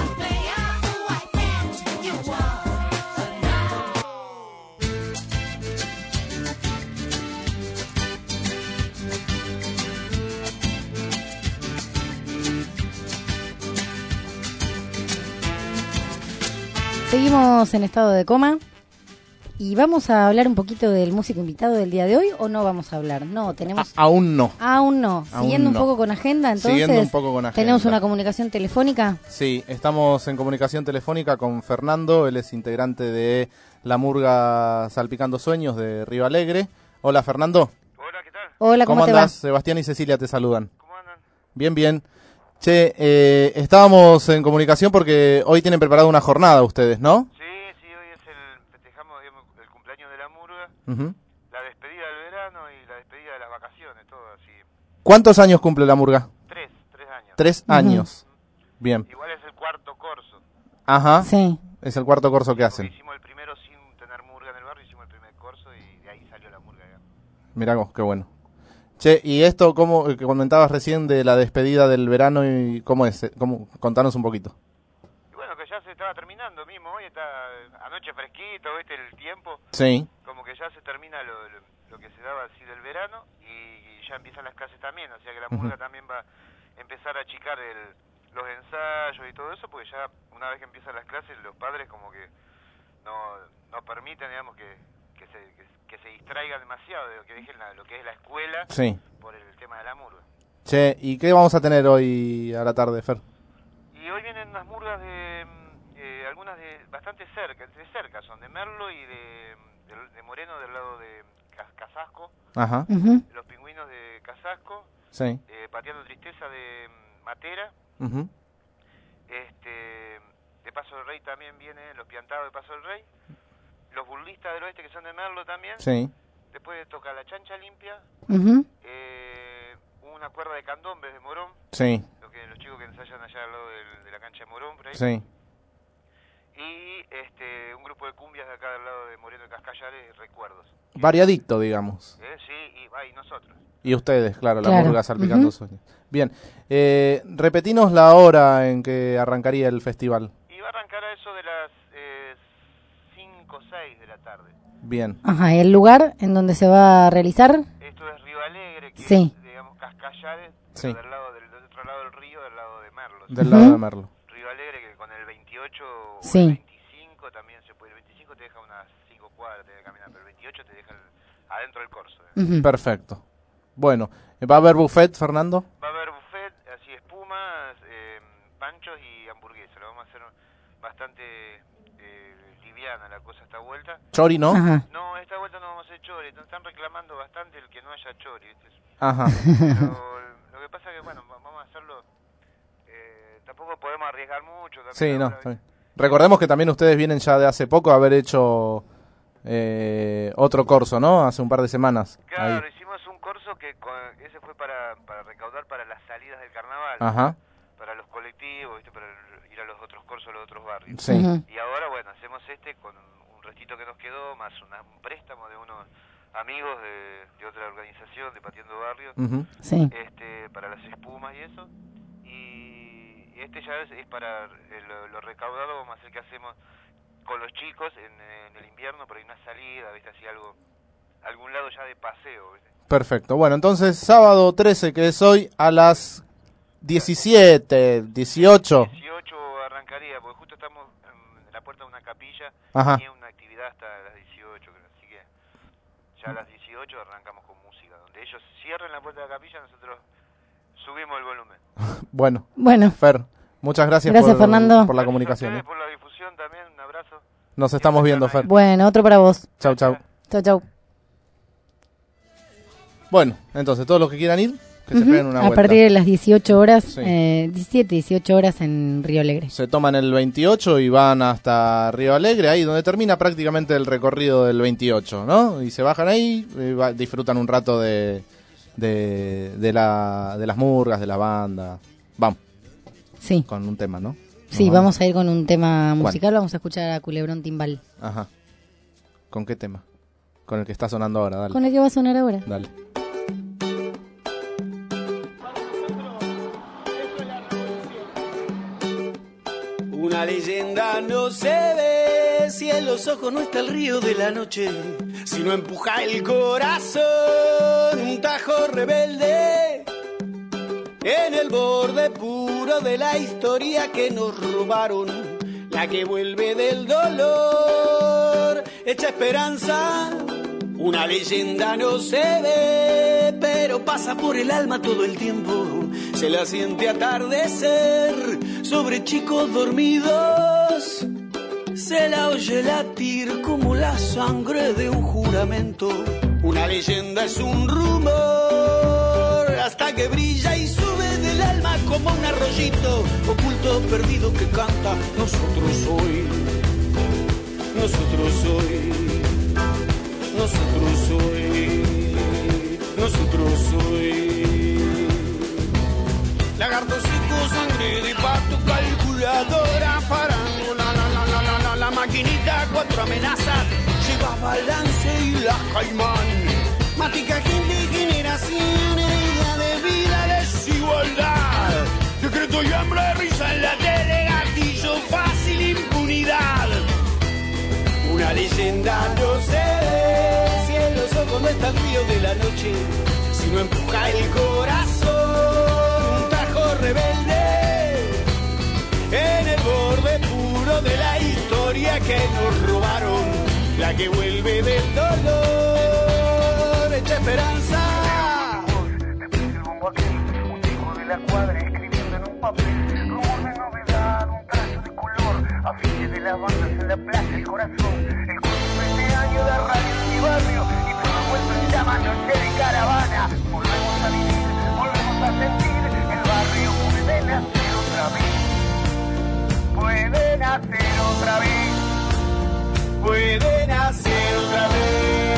Seguimos en estado de coma y vamos a hablar un poquito del músico invitado del día de hoy, ¿o no vamos a hablar? No, tenemos... A- aún no. Aún no. Aún Siguiendo no. un poco con agenda, entonces... Siguiendo un poco con agenda. ¿Tenemos una comunicación telefónica? Sí, estamos en comunicación telefónica con Fernando, él es integrante de la murga Salpicando Sueños de Río Alegre. Hola, Fernando. Hola, ¿qué tal? Hola, ¿cómo, ¿Cómo te andás? va? Sebastián y Cecilia te saludan. ¿Cómo andan? Bien, bien. Che, eh, estábamos en comunicación porque hoy tienen preparada una jornada ustedes, ¿no? Sí, sí, hoy es el, festejamos digamos, el cumpleaños de la murga, Ujú. la despedida del verano y la despedida de las vacaciones, todo así. ¿Cuántos años cumple la murga? Tres, tres años. Tres Ujú. años. Bien. Igual es el cuarto corso. Ajá. Sí. Es el cuarto corso que Porque hacen. hicimos el primero sin tener murga en el barrio, hicimos el primer corso y de ahí salió la murga. Ya. Mirá vos, qué bueno. Che, y esto, ¿cómo que comentabas recién de la despedida del verano y cómo es? ¿Cómo? Contanos un poquito. Y bueno, que ya se estaba terminando mismo, hoy está anoche fresquito, viste, el tiempo, Sí. como que ya se termina lo, lo, lo que se daba así del verano y, y ya empiezan las clases también, o sea que la Ujú. murga también va a empezar a achicar el, los ensayos y todo eso, porque ya una vez que empiezan las clases los padres como que no, no permiten, digamos, que, que, se, que, que se distraigan demasiado, de lo que dejen la- lo que es la escuela Sí. por el tema de la murga. Che, ¿y qué vamos a tener hoy a la tarde, Fer? Y hoy vienen unas murgas de, mm, eh, algunas de bastante cerca, de cerca son, de Merlo y de, de, de Moreno del lado de Cas- Casasco, Ajá. Ujú. los pingüinos de Casasco, Sí. eh, Pateando Tristeza de mm, Matera, Ujú. este, de Paso del Rey también vienen los Piantados de Paso del Rey, los Burlistas del Oeste que son de Merlo también, Sí. después toca la Chancha Limpia, Ujú. eh, una cuerda de candombes de Morón, Sí. lo que, los chicos que ensayan allá al lado del- de la cancha de Morón, por ahí. Sí. Y este un grupo de cumbias de acá del lado de Moreno de Cascallares, Recuerdos. Variadito, digamos. Eh, sí, y, ah, y nosotros. Y ustedes, claro, la Claro. murga Salpicando Ujú. Sueños. Bien. Eh, repetinos la hora en que arrancaría el festival. Y va a arrancar a eso de las cinco o seis de la tarde. Bien. Ajá, ¿y el lugar en donde se va a realizar? Esto es Río Alegre, que Sí. es, digamos, Cascallares, Sí. pero del, lado del, del otro lado del río, del lado de Merlos. Del Ujú. lado de Merlo. Río Alegre, que con el veintiocho o Sí. el veinticinco también se puede. El veinticinco te deja unas cinco cuadras, te deja caminar, pero el veintiocho te deja el- adentro del corso. eh. Ujú. Perfecto. Bueno, ¿va a haber buffet, Fernando? Va a haber buffet, así espumas, eh, panchos y hamburguesas. Lo vamos a hacer bastante eh, liviana la cosa esta vuelta. Chori, ¿no? Ajá. No, esta vuelta no vamos a hacer chori. Nos están reclamando bastante el que no haya chori. ¿viste? Ajá. Pero lo que pasa es que, bueno, va- vamos a hacerlo. Eh, tampoco podemos arriesgar mucho. también Sí, no. ahora, está bien. ¿viste? Recordemos que también ustedes vienen ya de hace poco a haber hecho eh, otro corso, ¿no? Hace un par de semanas. Claro, Ahí. hicimos un corso que con- ese fue para, para recaudar para las salidas del carnaval. Ajá. Para los colectivos, ¿viste? Para el- ir a los otros corsos, a los otros barrios. Sí. Ujú. Y ahora, bueno, hacemos este con un restito que nos quedó, más una- un préstamo de unos amigos de, de otra organización, de Pateando Barrios, Ujú. Sí. este, para las espumas y eso. Y, y este ya es, es para eh, lo, lo recaudado, vamos a hacer que hacemos con los chicos en, en el invierno, por ahí una salida, ¿viste? Así algo, algún lado ya de paseo, ¿viste? Perfecto. Bueno, entonces sábado trece, que es hoy, a las diecisiete, dieciocho. dieciocho arrancaría, porque justo estamos en la puerta de una capilla Ajá. y hay una actividad hasta las dieciocho, creo. Así que ya a las dieciocho arrancamos con música. Donde ellos cierren la puerta de la capilla, nosotros subimos el volumen. Bueno, Bueno, Fer, muchas gracias, Gracias, por, Fernando. por la Gracias a comunicación. ustedes ¿eh? por la difusión también, un abrazo. Nos estamos viendo, Fer. bueno, otro para vos. Chau, chau. Chau, chau. Bueno, entonces, todos los que quieran ir, que se Ujú. peguen una A vuelta. partir de las dieciocho horas, Sí. eh, diecisiete, dieciocho horas en Río Alegre. Se toman el veintiocho y van hasta Río Alegre, ahí donde termina prácticamente el recorrido del veintiocho, ¿no? Y se bajan ahí, y va- disfrutan un rato de, de, de, la, de las murgas, de la banda. Vamos, Sí, con un tema, ¿no? sí, Nos vamos a ir con un tema ¿Cuál? musical, vamos a escuchar a Culebrón Timbal. Ajá. ¿Con qué tema? Con el que está sonando ahora, dale. Con el que va a sonar ahora. Dale. Una leyenda no se ve si en los ojos no está el río de la noche, si no empuja el corazón un tajo rebelde en el borde puro de la historia que nos robaron. la que vuelve del dolor, echa esperanza. Una leyenda no se ve, pero pasa por el alma todo el tiempo. Se la siente atardecer sobre chicos dormidos. Se la oye latir como la sangre de un juramento. Una leyenda es un rumor hasta que brilla y sube del alma como un arroyito oculto, perdido que canta. Nosotros hoy, nosotros hoy, nosotros hoy, nosotros hoy. Lagarto seco, sangre de pato, calculadora, farándula, la, la, la, la, la, la maquinita, cuatro amenazas, lleva balance y las caimán. Matica gente y generación, herida de vida, desigualdad. Decreto y hambre, risa en la tele, gatillo fácil, impunidad. Una leyenda no se ve, si en los ojos no está el río de la noche, si no empuja el corazón, un tajo rebelde, en el borde puro de la historia que nos robaron, la que vuelve del dolor, echa esperanza. Después el bombo aquel, un chico de la cuadra escribiendo en un papel, rumor de novedad, un trazo de color, afiche de las bandas en la plaza, el corazón, el veinte años de radio en mi barrio, y todo vuelto en llamas, noche de caravana, volvemos a vivir, volvemos a sentir, el barrio puede nacer otra vez, puede nacer otra vez, puede nacer otra vez.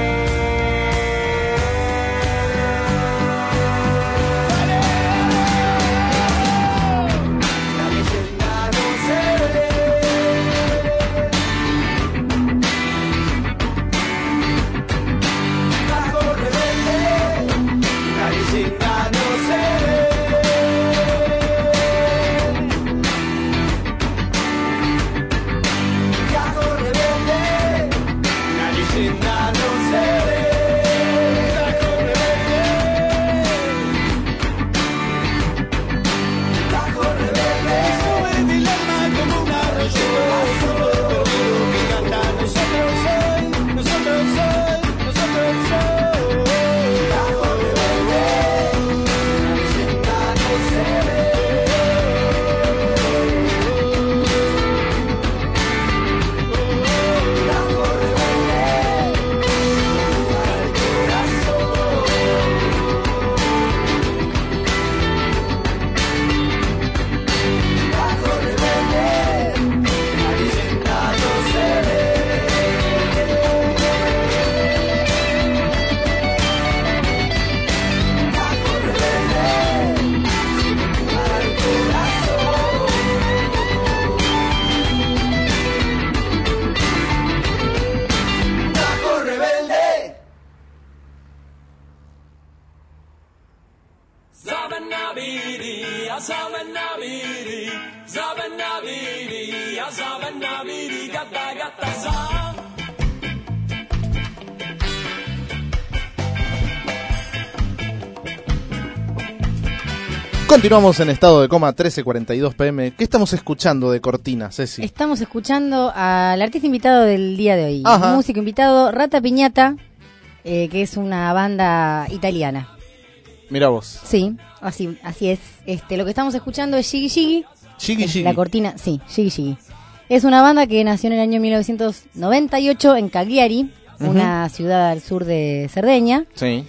Continuamos en estado de coma, trece cuarenta y dos pm. ¿Qué estamos escuchando de cortina, Ceci? Estamos escuchando al artista invitado del día de hoy. Ajá. Músico invitado, Rata Piñata, eh, que es una banda italiana. Mira vos. Sí, así así es. Este, lo que estamos escuchando es Shiggy Shiggy. Shiggy Shiggy. La cortina, sí, Shiggy Shiggy. Es una banda que nació en el año mil novecientos noventa y ocho en Cagliari, uh-huh. una ciudad al sur de Cerdeña. Sí.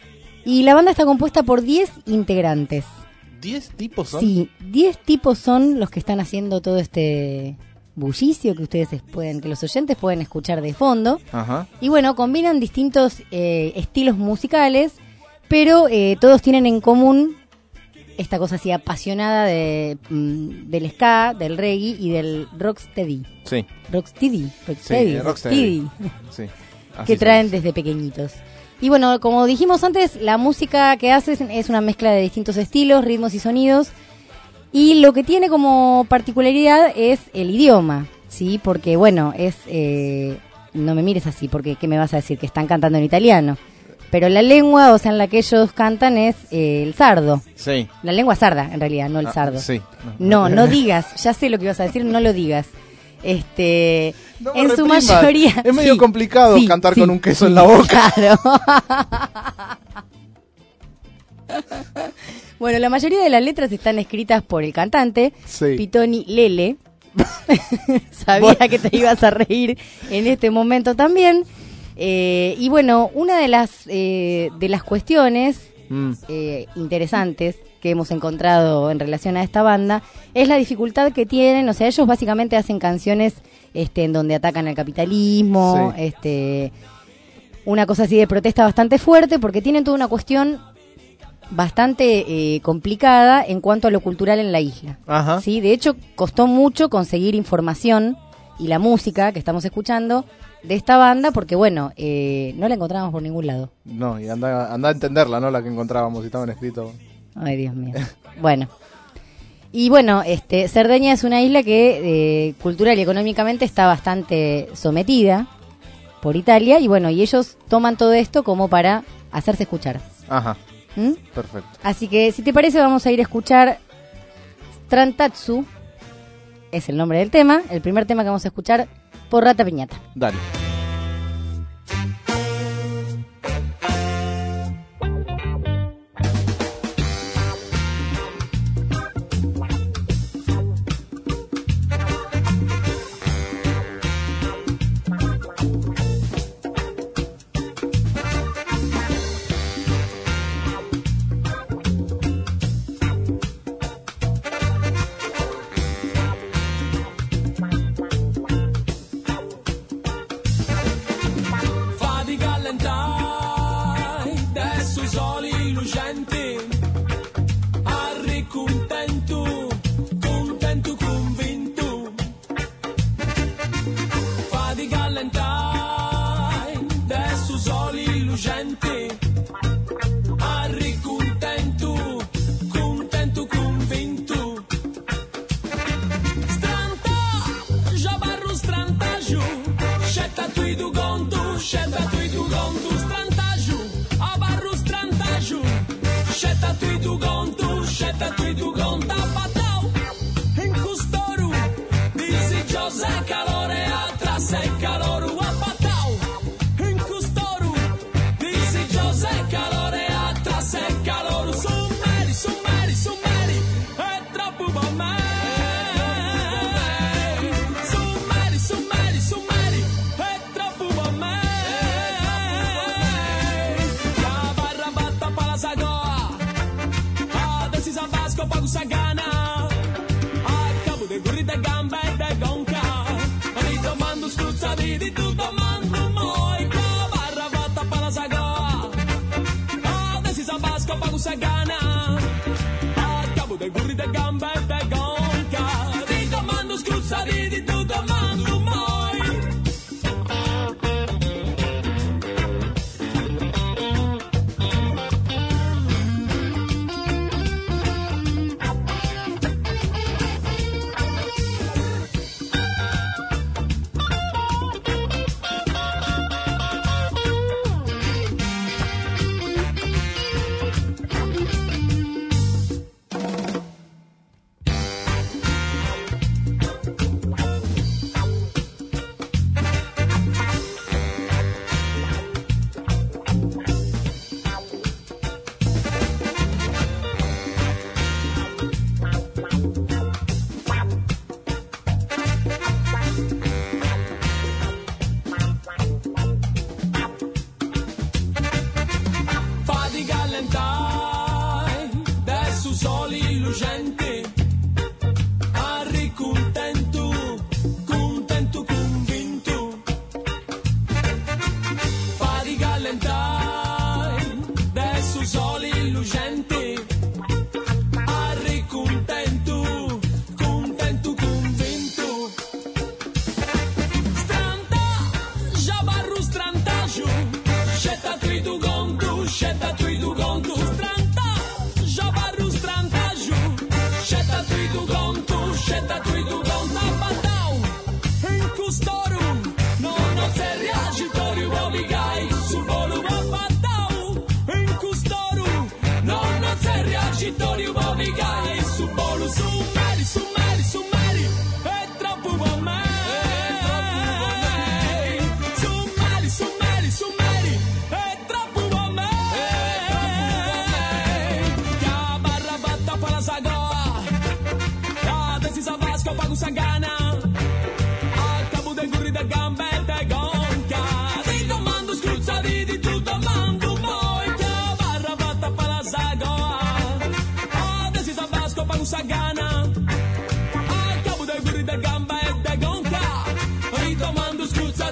Y la banda está compuesta por diez integrantes. ¿diez tipos son? Sí, diez tipos son los que están haciendo todo este bullicio que ustedes pueden, que los oyentes pueden escuchar de fondo. Ajá. Y bueno, combinan distintos eh, estilos musicales, pero eh, todos tienen en común esta cosa así apasionada de mm, del ska, del reggae y del rocksteady. Sí. Rocksteady, rocksteady, sí, rocksteady. Sí. Que traen desde pequeñitos. Y bueno, como dijimos antes, la música que hacen es una mezcla de distintos estilos, ritmos y sonidos. Y lo que tiene como particularidad es el idioma, ¿sí? Porque, bueno, es... Eh, no me mires así, porque ¿qué me vas a decir? Que están cantando en italiano. Pero la lengua, o sea, en la que ellos cantan es eh, el sardo. Sí. La lengua sarda, en realidad, no el ah, sardo. Sí. No, no digas, ya sé lo que ibas a decir, no lo digas. Este, No me en su reprimas. mayoría. Es medio sí, complicado sí, cantar sí, con un queso sí, en la boca. Claro. Bueno, la mayoría de las letras están escritas por el cantante, Sí. Pitoni Lele. Sabía Bueno. que te ibas a reír en este momento también. Eh, y bueno, una de las eh, de las cuestiones Mm. eh, interesantes que hemos encontrado en relación a esta banda es la dificultad que tienen. O sea, ellos básicamente hacen canciones este, en donde atacan al capitalismo, Sí. este, una cosa así de protesta bastante fuerte, porque tienen toda una cuestión bastante eh, complicada en cuanto a lo cultural en la isla. Ajá. ¿Sí? De hecho, costó mucho conseguir información y la música que estamos escuchando de esta banda, porque bueno, eh, no la encontramos por ningún lado. No, y anda, anda a entenderla, ¿no? La que encontrábamos y estaban escritos. Ay, Dios mío. Bueno. Y bueno, este, Cerdeña es una isla que eh, cultural y económicamente está bastante sometida por Italia, y bueno, y ellos toman todo esto como para hacerse escuchar. Ajá. ¿Mm? Perfecto. Así que, si te parece, vamos a ir a escuchar Strantatsu, es el nombre del tema, el primer tema que vamos a escuchar por Rata Piñata. Dale. Shut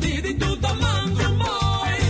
vida e tu tomando um boi.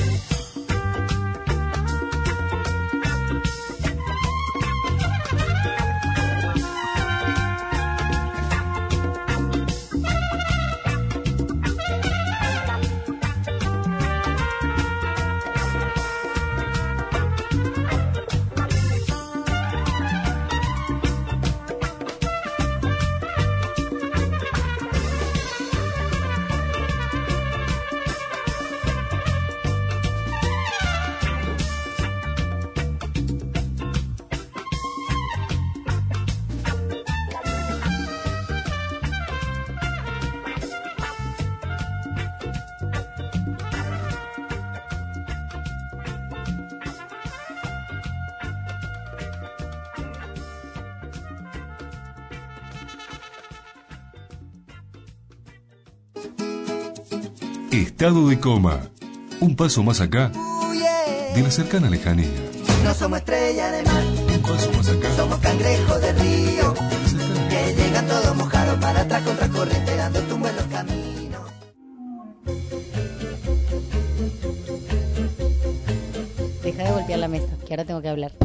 Estado de coma. Un paso más acá de la cercana lejanía. No somos estrella de mar, Un paso más acá somos cangrejos de río, de la cercana que llegan todos mojados para atrás contra corriente, dando tumbo en los caminos. Deja de golpear la mesa, que ahora tengo que hablar.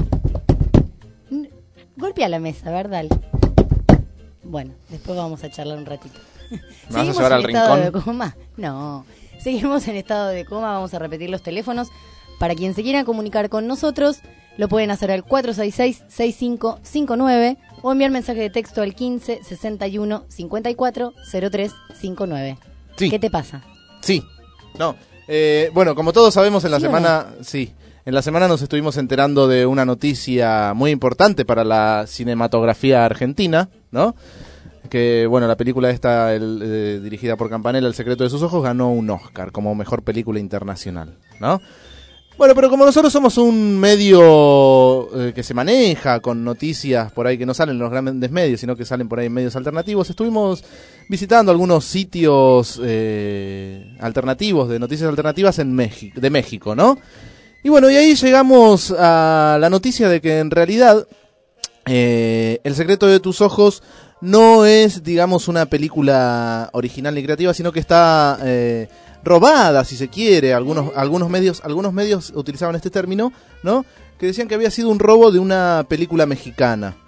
N- Golpea la mesa, ¿verdad? Bueno, después vamos a charlar un ratito. ¿Me vas a llevar al estado rincón? de coma? No. Seguimos en estado de coma, vamos a repetir los teléfonos. Para quien se quiera comunicar con nosotros, lo pueden hacer al cuatro seis seis, seis cinco cinco nueve o enviar mensaje de texto al quince, sesenta y uno, cincuenta y cuatro, cero tres cinco nueve. Sí. ¿Qué te pasa? Sí. No. Eh, bueno, como todos sabemos, en la ¿Sí o semana... Sí. En la semana nos estuvimos enterando de una noticia muy importante para la cinematografía argentina, ¿no? Que, bueno, la película esta, el, eh, dirigida por Campanella, El secreto de sus ojos, ganó un Oscar como mejor película internacional, ¿no? Bueno, pero como nosotros somos un medio eh, que se maneja con noticias por ahí que no salen en los grandes medios, sino que salen por ahí en medios alternativos, estuvimos visitando algunos sitios eh, alternativos, de noticias alternativas en México, de México, ¿no? Y bueno, y ahí llegamos a la noticia de que en realidad eh, El secreto de tus ojos no es, digamos, una película original ni creativa, sino que está eh, robada, si se quiere. Algunos, algunos medios, algunos medios utilizaban este término, ¿no? Que decían que había sido un robo de una película mexicana.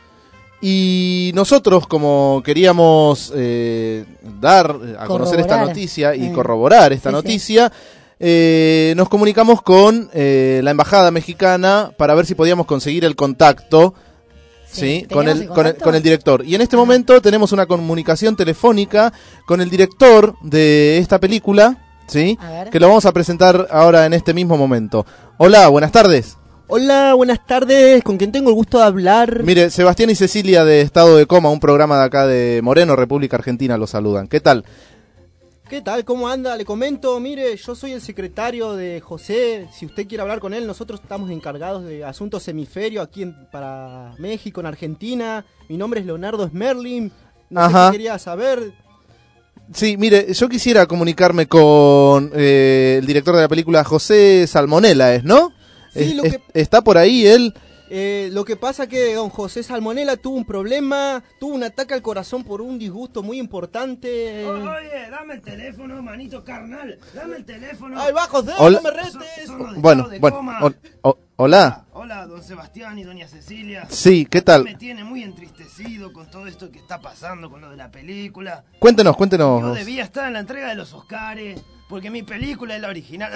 Y nosotros, como queríamos eh, dar a conocer esta noticia y eh. corroborar esta Sí, noticia, eh, nos comunicamos con eh, la embajada mexicana para ver si podíamos conseguir el contacto. Sí, Sí, con ¿teníamos el, el con, el, contacto? con el director. Y en este momento tenemos una comunicación telefónica con el director de esta película, ¿sí? A ver. Que lo vamos a presentar ahora en este mismo momento. Hola, buenas tardes. Hola, buenas tardes. ¿Con quién tengo el gusto de hablar? Mire, Sebastián y Cecilia de Estado de Coma, un programa de acá de Moreno, República Argentina, los saludan. ¿Qué tal? ¿Qué tal? ¿Cómo anda? Le comento, mire, yo soy el secretario de José. Si usted quiere hablar con él, nosotros estamos encargados de asuntos hemisferio aquí en, para México, en Argentina. Mi nombre es Leonardo Smerling. No Ajá. sé qué quería saber. Sí, mire, yo quisiera comunicarme con eh, el director de la película, José Salmonella, ¿es, no? Sí, Es- lo es- que- Está por ahí él. Eh, lo que pasa que don José Salmonella tuvo un problema, tuvo un ataque al corazón por un disgusto muy importante. Oye, dame el teléfono, manito carnal. Dame el teléfono. ¡Ay, va, José! Hola. ¡No me retes! Son los de Bueno, Estado de bueno, Coma. hol- ho- hola. Hola, don Sebastián y doña Cecilia. Sí, ¿qué tal? Me tiene muy entristecido con todo esto que está pasando con lo de la película. Cuéntenos, Yo cuéntenos. debía estar en la entrega de los Oscars, porque mi película es la original.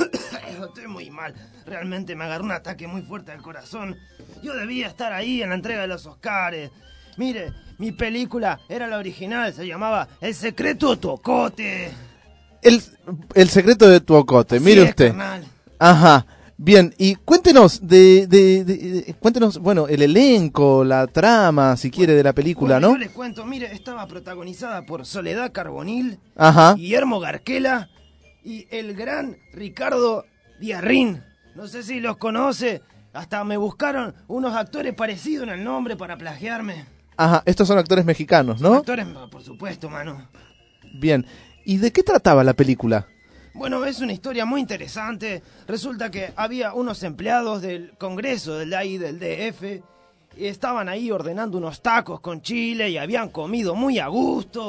Estoy muy mal. Realmente me agarró un ataque muy fuerte al corazón. Yo debía estar ahí en la entrega de los Oscars. Mire, mi película era la original, se llamaba El secreto de tu ocote. El, el secreto de tu ocote, Así mire es, usted. carnal. Ajá, bien, y cuéntenos de, de, de- de- cuéntenos, bueno, el elenco, la trama, si quiere, de la película, Bueno, ¿no? Yo les cuento, mire, estaba protagonizada por Soledad Carbonil, Ajá. Guillermo Garquela y el gran Ricardo Diarrín. No sé si los conoce, hasta me buscaron unos actores parecidos en el nombre para plagiarme. Ajá, estos son actores mexicanos, ¿no? Actores, por supuesto, mano. Bien, ¿y de qué trataba la película? Bueno, es una historia muy interesante. Resulta que había unos empleados del Congreso del ahí del D F y estaban ahí ordenando unos tacos con chile y habían comido muy a gusto.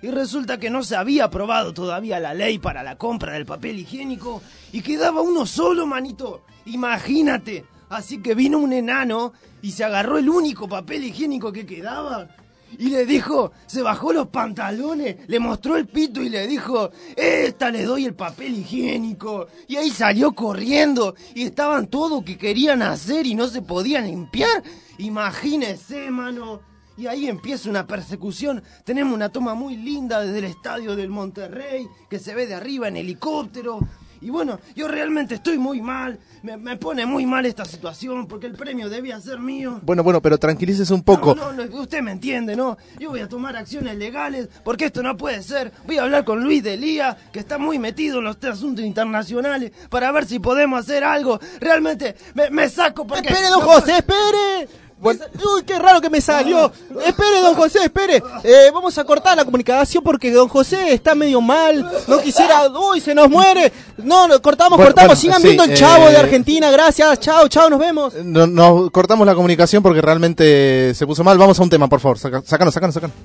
Y resulta que no se había aprobado todavía la ley para la compra del papel higiénico y quedaba uno solo, manito. Imagínate. Así que vino un enano y se agarró el único papel higiénico que quedaba y le dijo, se bajó los pantalones, le mostró el pito y le dijo, esta le doy el papel higiénico. Y ahí salió corriendo y estaban todos que querían hacer y no se podían limpiar. Imagínese, mano. Y ahí empieza una persecución. Tenemos una toma muy linda desde el estadio del Monterrey, que se ve de arriba en helicóptero. Y bueno, yo realmente estoy muy mal. Me, me pone muy mal esta situación porque el premio debía ser mío. Bueno, bueno, pero tranquilícese un poco. No, no, no, usted me entiende, ¿no? Yo voy a tomar acciones legales porque esto no puede ser. Voy a hablar con Luis Delía, que está muy metido en los asuntos internacionales, para ver si podemos hacer algo. Realmente me, me saco porque... ¡Espere, don José, espere! Bueno, uy, qué raro que me salió. Espere, don José, espere. Eh, vamos a cortar la comunicación porque don José está medio mal. No quisiera... Uy, se nos muere. No, no cortamos, bueno, cortamos. Bueno, Sigan sí, viendo el eh, Chavo de Argentina. Gracias. Chao, chao, nos vemos. No, nos cortamos la comunicación porque realmente se puso mal. Vamos a un tema, por favor. Saca, sácanos, sácanos, sácanos.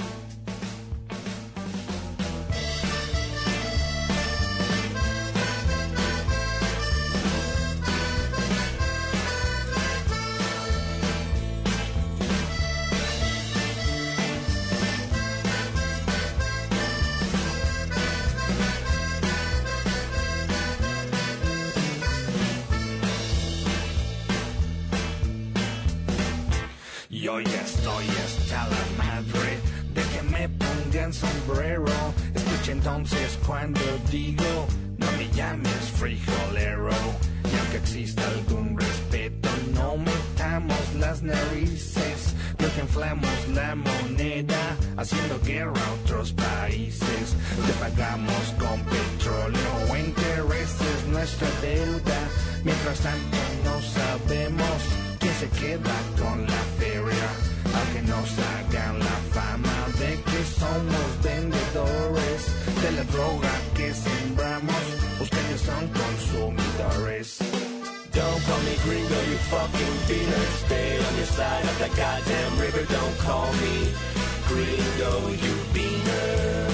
Yo ya estoy hasta la madre de que me pongan sombrero. Escucha entonces cuando digo, no me llames frijolero. Y aunque exista algún respeto, no metamos las narices. No que inflamos la moneda, haciendo guerra a otros países. Te pagamos con petróleo o intereses nuestra deuda. Mientras tanto no sabemos quién se queda con la feria, aunque nos hagan la fama de que somos vendedores de la droga que sembramos. Ustedes son consumidores. Don't call me gringo, you fucking beaner. Stay on your side of the goddamn river. Don't call me gringo, you beaner.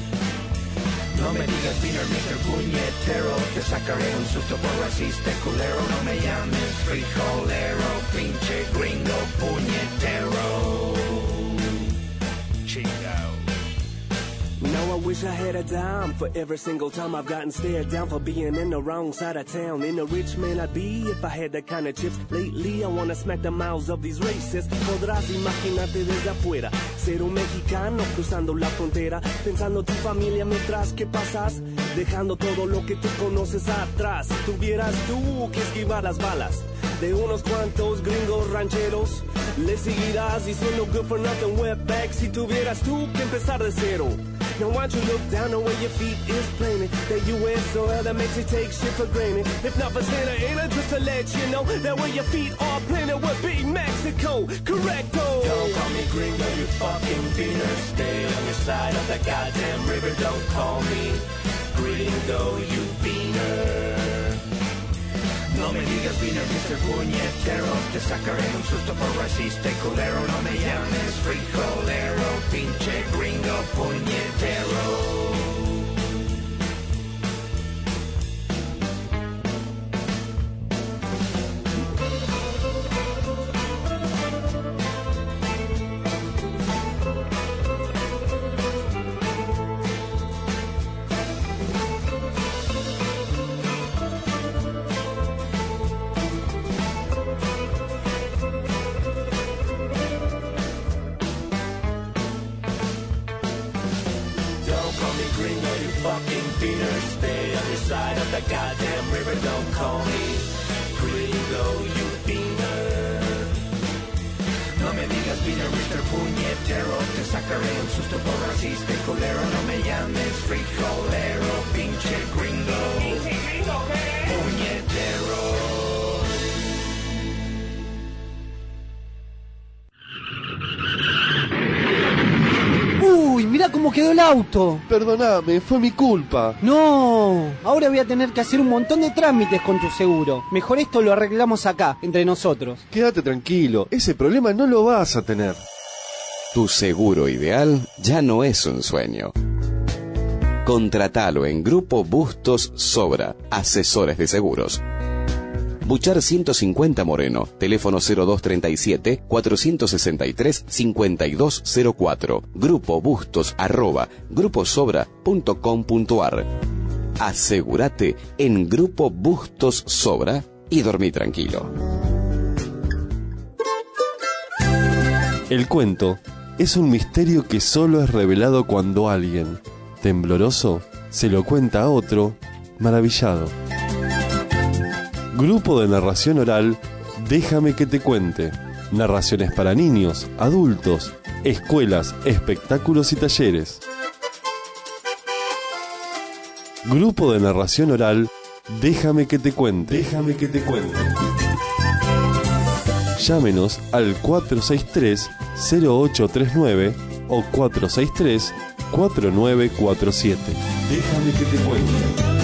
No me digas beaner, mister Puñetero. Te sacaré un susto por racista culero. No me llames frijolero, pinche gringo puñetero. Chingao. Now I wish I had a dime for every single time I've gotten stared down for being in the wrong side of town. In a rich man I'd be if I had that kind of chips. Lately I wanna smack the mouths of these racists. Podrás imaginarte desde afuera ser un mexicano cruzando la frontera, pensando tu familia mientras que pasas, dejando todo lo que tú conoces atrás. Tuvieras tú que esquivar las balas de unos cuantos gringos rancheros, le seguirás diciendo good for nothing wetback si tuvieras tú que empezar de cero. Now why don't you look down on where your feet is planted? That U S soil that makes you take shit for granted. If not for Santa Ana, just to let you know that where your feet are planted would be Mexico. Correcto. Don't call me gringo, you fucking beaner. Stay on your side of the goddamn river. Don't call me gringo, you beaner. No me digas beaner, mister Puñetero. Te sacaré un susto por racista y culero. No me llames frijolero, pinche gringo puñetero. Side of the goddamn river, don't call me gringo, you beaner. No me digas beaner, mister Puñetero. Te sacaré un susto por racista y culero. No me llames frijolero, pinche gringo, pinche gringo, ¿qué? Puñetero. Uy, mirá cómo quedó el auto. Perdóname, fue mi culpa. No, ahora voy a tener que hacer un montón de trámites con tu seguro. Mejor esto lo arreglamos acá, entre nosotros. Quédate tranquilo, ese problema no lo vas a tener. Tu seguro ideal ya no es un sueño. Contratalo en Grupo Bustos Sobra, asesores de seguros. Buchar ciento cincuenta Moreno, teléfono cero dos treinta y siete, cuatrocientos sesenta y tres, cincuenta y dos cero cuatro, Grupo Bustos arroba gruposobra punto com punto ar. Asegúrate en Grupo Bustos Sobra y dormí tranquilo. El cuento es un misterio que solo es revelado cuando alguien, tembloroso, se lo cuenta a otro, maravillado. Grupo de narración oral, Déjame que te cuente. Narraciones para niños, adultos, escuelas, espectáculos y talleres. Grupo de narración oral, Déjame que te cuente. Déjame que te cuente. Llámenos al cuatro seis tres, cero ocho tres nueve o cuatro seis tres, cuatro nueve cuatro siete. Déjame que te cuente.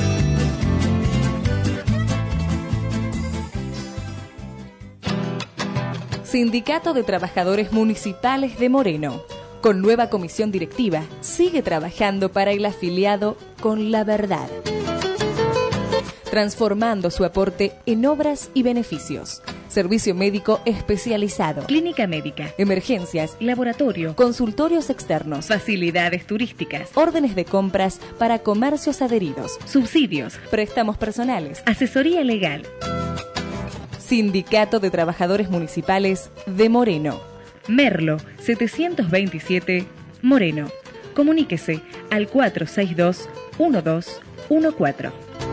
Sindicato de Trabajadores Municipales de Moreno. Con nueva comisión directiva, sigue trabajando para el afiliado con la verdad, transformando su aporte en obras y beneficios. Servicio médico especializado, clínica médica, emergencias, laboratorio, consultorios externos, facilidades turísticas, órdenes de compras para comercios adheridos, subsidios, préstamos personales, asesoría legal. Sindicato de Trabajadores Municipales de Moreno. Merlo, setecientos veintisiete, Moreno. Comuníquese al cuatro seis dos, uno dos uno cuatro.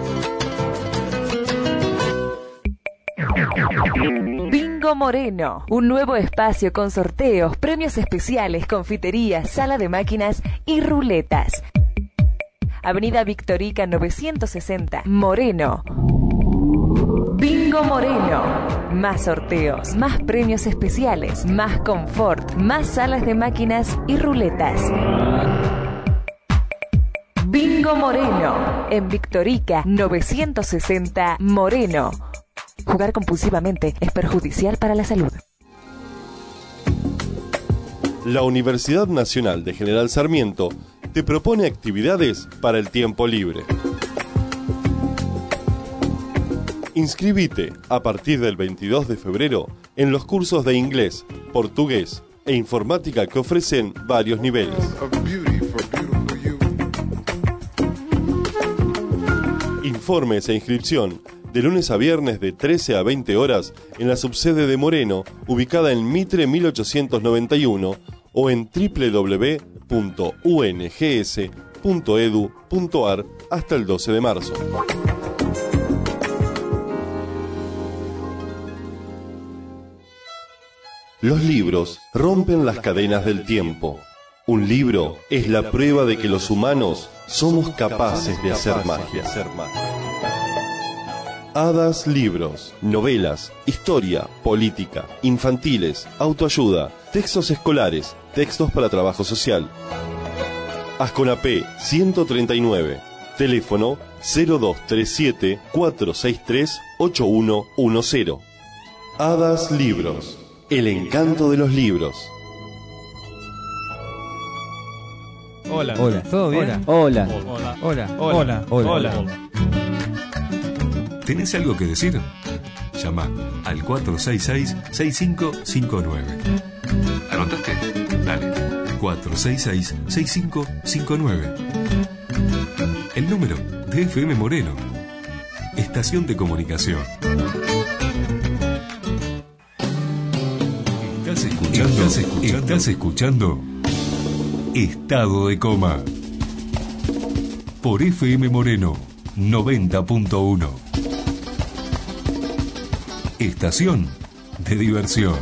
Bingo Moreno, un nuevo espacio con sorteos, premios especiales, confiterías, sala de máquinas y ruletas. Avenida Victorica novecientos sesenta, Moreno. Bingo Moreno. Más sorteos, más premios especiales, más confort, más salas de máquinas y ruletas. Bingo Moreno. En Victorica novecientos sesenta, Moreno. Jugar compulsivamente es perjudicial para la salud. La Universidad Nacional de General Sarmiento te propone actividades para el tiempo libre. Inscribite a partir del veintidós de febrero en los cursos de inglés, portugués e informática que ofrecen varios niveles. Informes e inscripción de lunes a viernes de trece a veinte horas en la subsede de Moreno, ubicada en Mitre mil ochocientos noventa y uno o en doble u doble u doble u punto u n g s punto e d u punto a r hasta el doce de marzo. Los libros rompen las cadenas del tiempo. Un libro es la prueba de que los humanos somos capaces de hacer magia. Hadas Libros, novelas, historia, política, infantiles, autoayuda, textos escolares, textos para trabajo social. Asconapé ciento treinta y nueve, teléfono cero dos tres siete, cuatro seis tres, ocho uno uno cero. Hadas Libros, el encanto de los libros. Hola. Hola. ¿Todo bien? Hola. Hola. Hola. Hola. Hola. Hola. ¿Tenés algo que decir? Llama al cuatro seis seis, seis cinco cinco nueve. ¿Anotaste? Dale. cuatro seis seis, seis cinco cinco nueve. El número de F M Moreno. Estación de comunicación. ¿Estás escuchando? ¿Estás escuchando? ¿Estás escuchando? Estado de coma. Por F M Moreno noventa punto uno. Estación de diversión.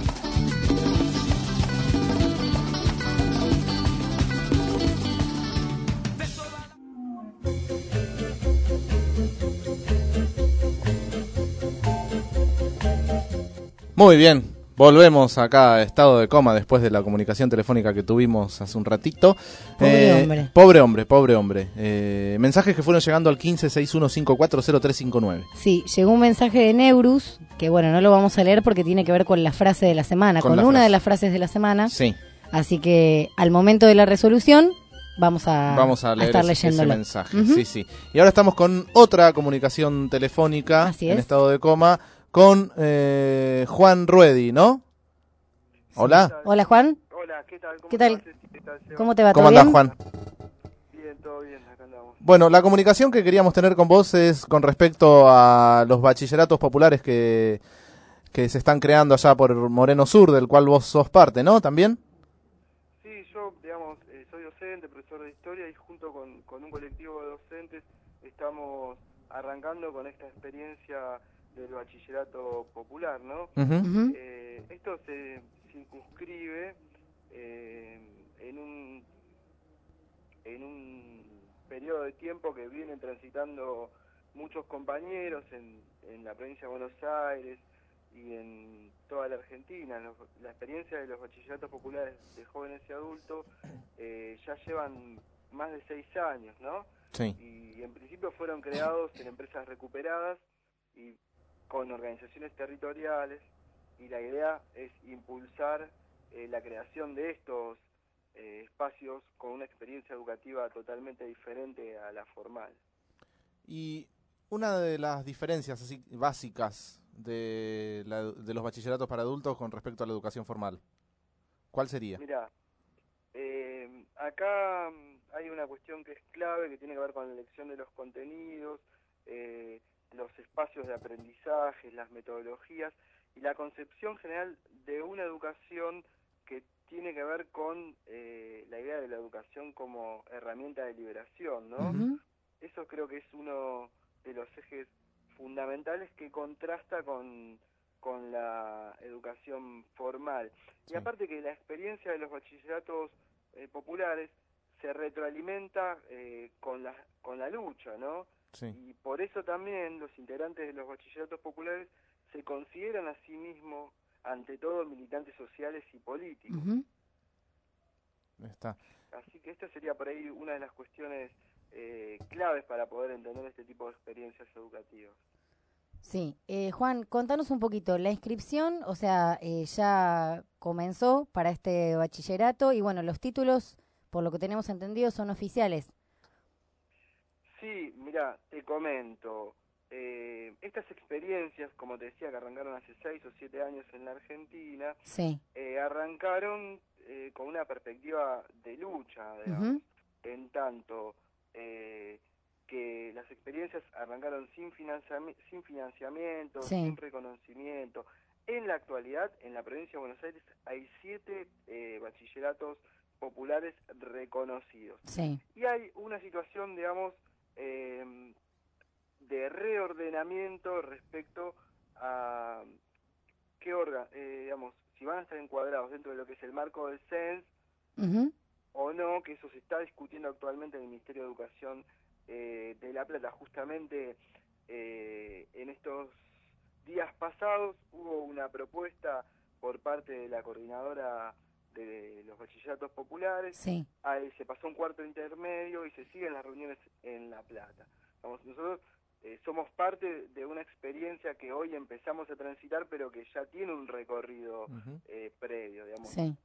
Muy bien, volvemos acá a estado de coma después de la comunicación telefónica que tuvimos hace un ratito. Pobre eh, hombre. Pobre hombre, pobre hombre. Eh, mensajes que fueron llegando al quince seis uno cinco cuatro cero tres cinco nueve. Sí, llegó un mensaje de Neurus, que bueno, no lo vamos a leer porque tiene que ver con la frase de la semana, Con con, la una frase. de las frases de la semana. Sí. Así que al momento de la resolución vamos a, Vamos a leer a estar ese, ese leyéndolo. mensaje. Ujú. Sí, sí. Y ahora estamos con otra comunicación telefónica Así en es. estado de coma con eh, Juan Ruedi, ¿no? Hola. Hola, Juan. Hola, ¿qué tal? ¿Cómo ¿Qué tal? te va, Ceci? ¿Qué tal, Seba? ¿Cómo te va? ¿Cómo ¿Todo andás, bien? Juan? Bien, todo bien, acá andamos. Bueno, la comunicación que queríamos tener con vos es con respecto a los bachilleratos populares que, que se están creando allá por Moreno Sur, del cual vos sos parte, ¿no? ¿También? Sí, yo, digamos, eh, soy docente, profesor de historia, y junto con, con un colectivo de docentes estamos arrancando con esta experiencia del bachillerato popular, ¿no? Ujú. Ujú. Eh, esto se circunscribe eh, en un en un periodo de tiempo que vienen transitando muchos compañeros en, en la provincia de Buenos Aires y en toda la Argentina. Los- la experiencia de los bachilleratos populares de jóvenes y adultos eh, ya llevan más de seis años, ¿no? Sí. Y en principio fueron creados en empresas recuperadas y con organizaciones territoriales, y la idea es impulsar eh, la creación de estos eh, espacios con una experiencia educativa totalmente diferente a la formal. Y una de las diferencias así básicas de, la- de los bachilleratos para adultos con respecto a la educación formal, ¿cuál sería? Mira, eh, acá mm, hay una cuestión que es clave, que tiene que ver con la elección de los contenidos, eh, los espacios de aprendizaje, las metodologías y la concepción general de una educación que tiene que ver con eh, la idea de la educación como herramienta de liberación, ¿no? Ujú. Eso creo que es uno de los ejes fundamentales que contrasta con, con la educación formal. Y aparte que la experiencia de los bachilleratos eh, populares se retroalimenta eh, con la con la lucha, ¿no? Sí. Y por eso también los integrantes de los bachilleratos populares se consideran a sí mismos, ante todo, militantes sociales y políticos. Ujú. Está. Así que esta sería por ahí una de las cuestiones eh, claves para poder entender este tipo de experiencias educativas. Sí, eh, Juan, contanos un poquito, la inscripción, o sea, eh, ya comenzó para este bachillerato y bueno, los títulos, por lo que tenemos entendido, son oficiales. Sí, mira, te comento, eh, estas experiencias, como te decía, que arrancaron hace seis o siete años en la Argentina, Sí. eh, arrancaron eh, con una perspectiva de lucha, digamos, Ujú. en tanto eh, que las experiencias arrancaron sin, financiami- sin financiamiento, Sí. sin reconocimiento. En la actualidad, en la provincia de Buenos Aires, hay siete eh, bachilleratos populares reconocidos. Sí. Y hay una situación, digamos, eh, de reordenamiento respecto a qué orga, eh, digamos, si van a estar encuadrados dentro de lo que es el marco del C E N S Ujú. o no, que eso se está discutiendo actualmente en el Ministerio de Educación eh, de La Plata. Justamente eh, en estos días pasados hubo una propuesta por parte de la coordinadora de los bachilleratos populares. Sí. Ahí se pasó un cuarto intermedio y se siguen las reuniones en La Plata. Vamos, nosotros eh, somos parte de una experiencia que hoy empezamos a transitar, pero que ya tiene un recorrido Ujú. eh, previo, digamos. Sí.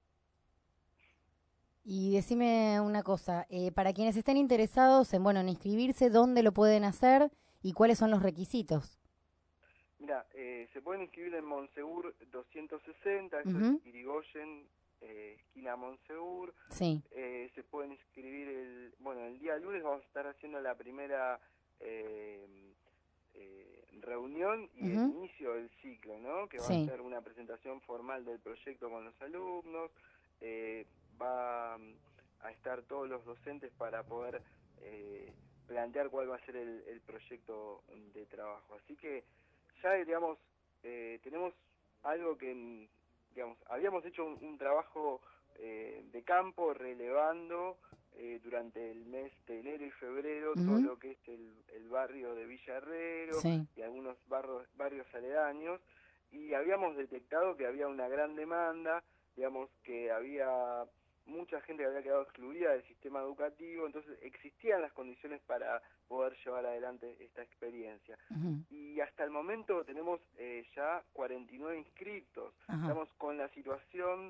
Y decime una cosa, eh, para quienes estén interesados en, bueno, en inscribirse, ¿dónde lo pueden hacer y cuáles son los requisitos? Mira, eh, se pueden inscribir en Monsegur doscientos sesenta, eso Ujú. es Irigoyen, eh, esquina Monsegur. Sí. Eh, se pueden inscribir el, bueno, el día lunes vamos a estar haciendo la primera eh, eh, reunión y el Ujú. inicio del ciclo, ¿no? Que va Sí. a ser una presentación formal del proyecto con los alumnos, eh, va mm, a estar todos los docentes para poder eh, plantear cuál va a ser el, el proyecto de trabajo. Así que ya, digamos, eh, tenemos algo que, mm, digamos, habíamos hecho un, un trabajo eh, de campo relevando eh, durante el mes de enero y febrero todo Ujú. lo que es el, el barrio de Villa Herrero Sí. y algunos barrios, barrios aledaños, y habíamos detectado que había una gran demanda, digamos, que había mucha gente que había quedado excluida del sistema educativo, entonces existían las condiciones para poder llevar adelante esta experiencia. Ujú. Y hasta el momento tenemos eh, ya cuarenta y nueve inscritos. Ajá. Estamos con la situación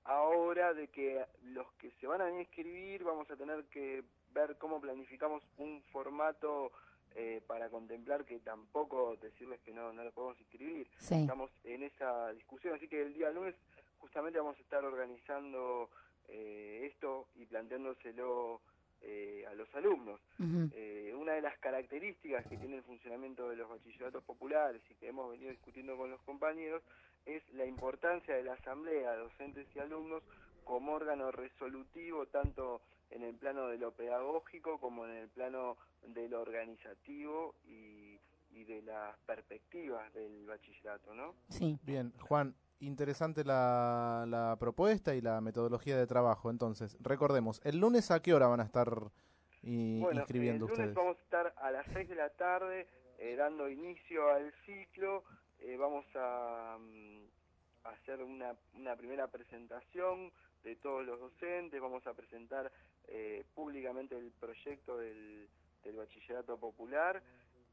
ahora de que los que se van a inscribir vamos a tener que ver cómo planificamos un formato eh, para contemplar, que tampoco decirles que no, no lo podemos inscribir. Sí. Estamos en esa discusión, así que el día lunes justamente vamos a estar organizando eh, esto y planteándoselo eh, a los alumnos. Uh-huh. Eh, una de las características que tiene el funcionamiento de los bachilleratos populares y que hemos venido discutiendo con los compañeros es la importancia de la asamblea de docentes y alumnos como órgano resolutivo, tanto en el plano de lo pedagógico como en el plano de lo organizativo y, y de las perspectivas del bachillerato, ¿no? Sí. Bien, Juan, interesante la, la propuesta y la metodología de trabajo. Entonces, recordemos, ¿el lunes a qué hora van a estar y, bueno, inscribiendo el lunes ustedes? Vamos a estar a las seis de la tarde eh, dando inicio al ciclo. Eh, vamos a, um, a hacer una, una primera presentación de todos los docentes. Vamos a presentar eh, públicamente el proyecto del, del bachillerato popular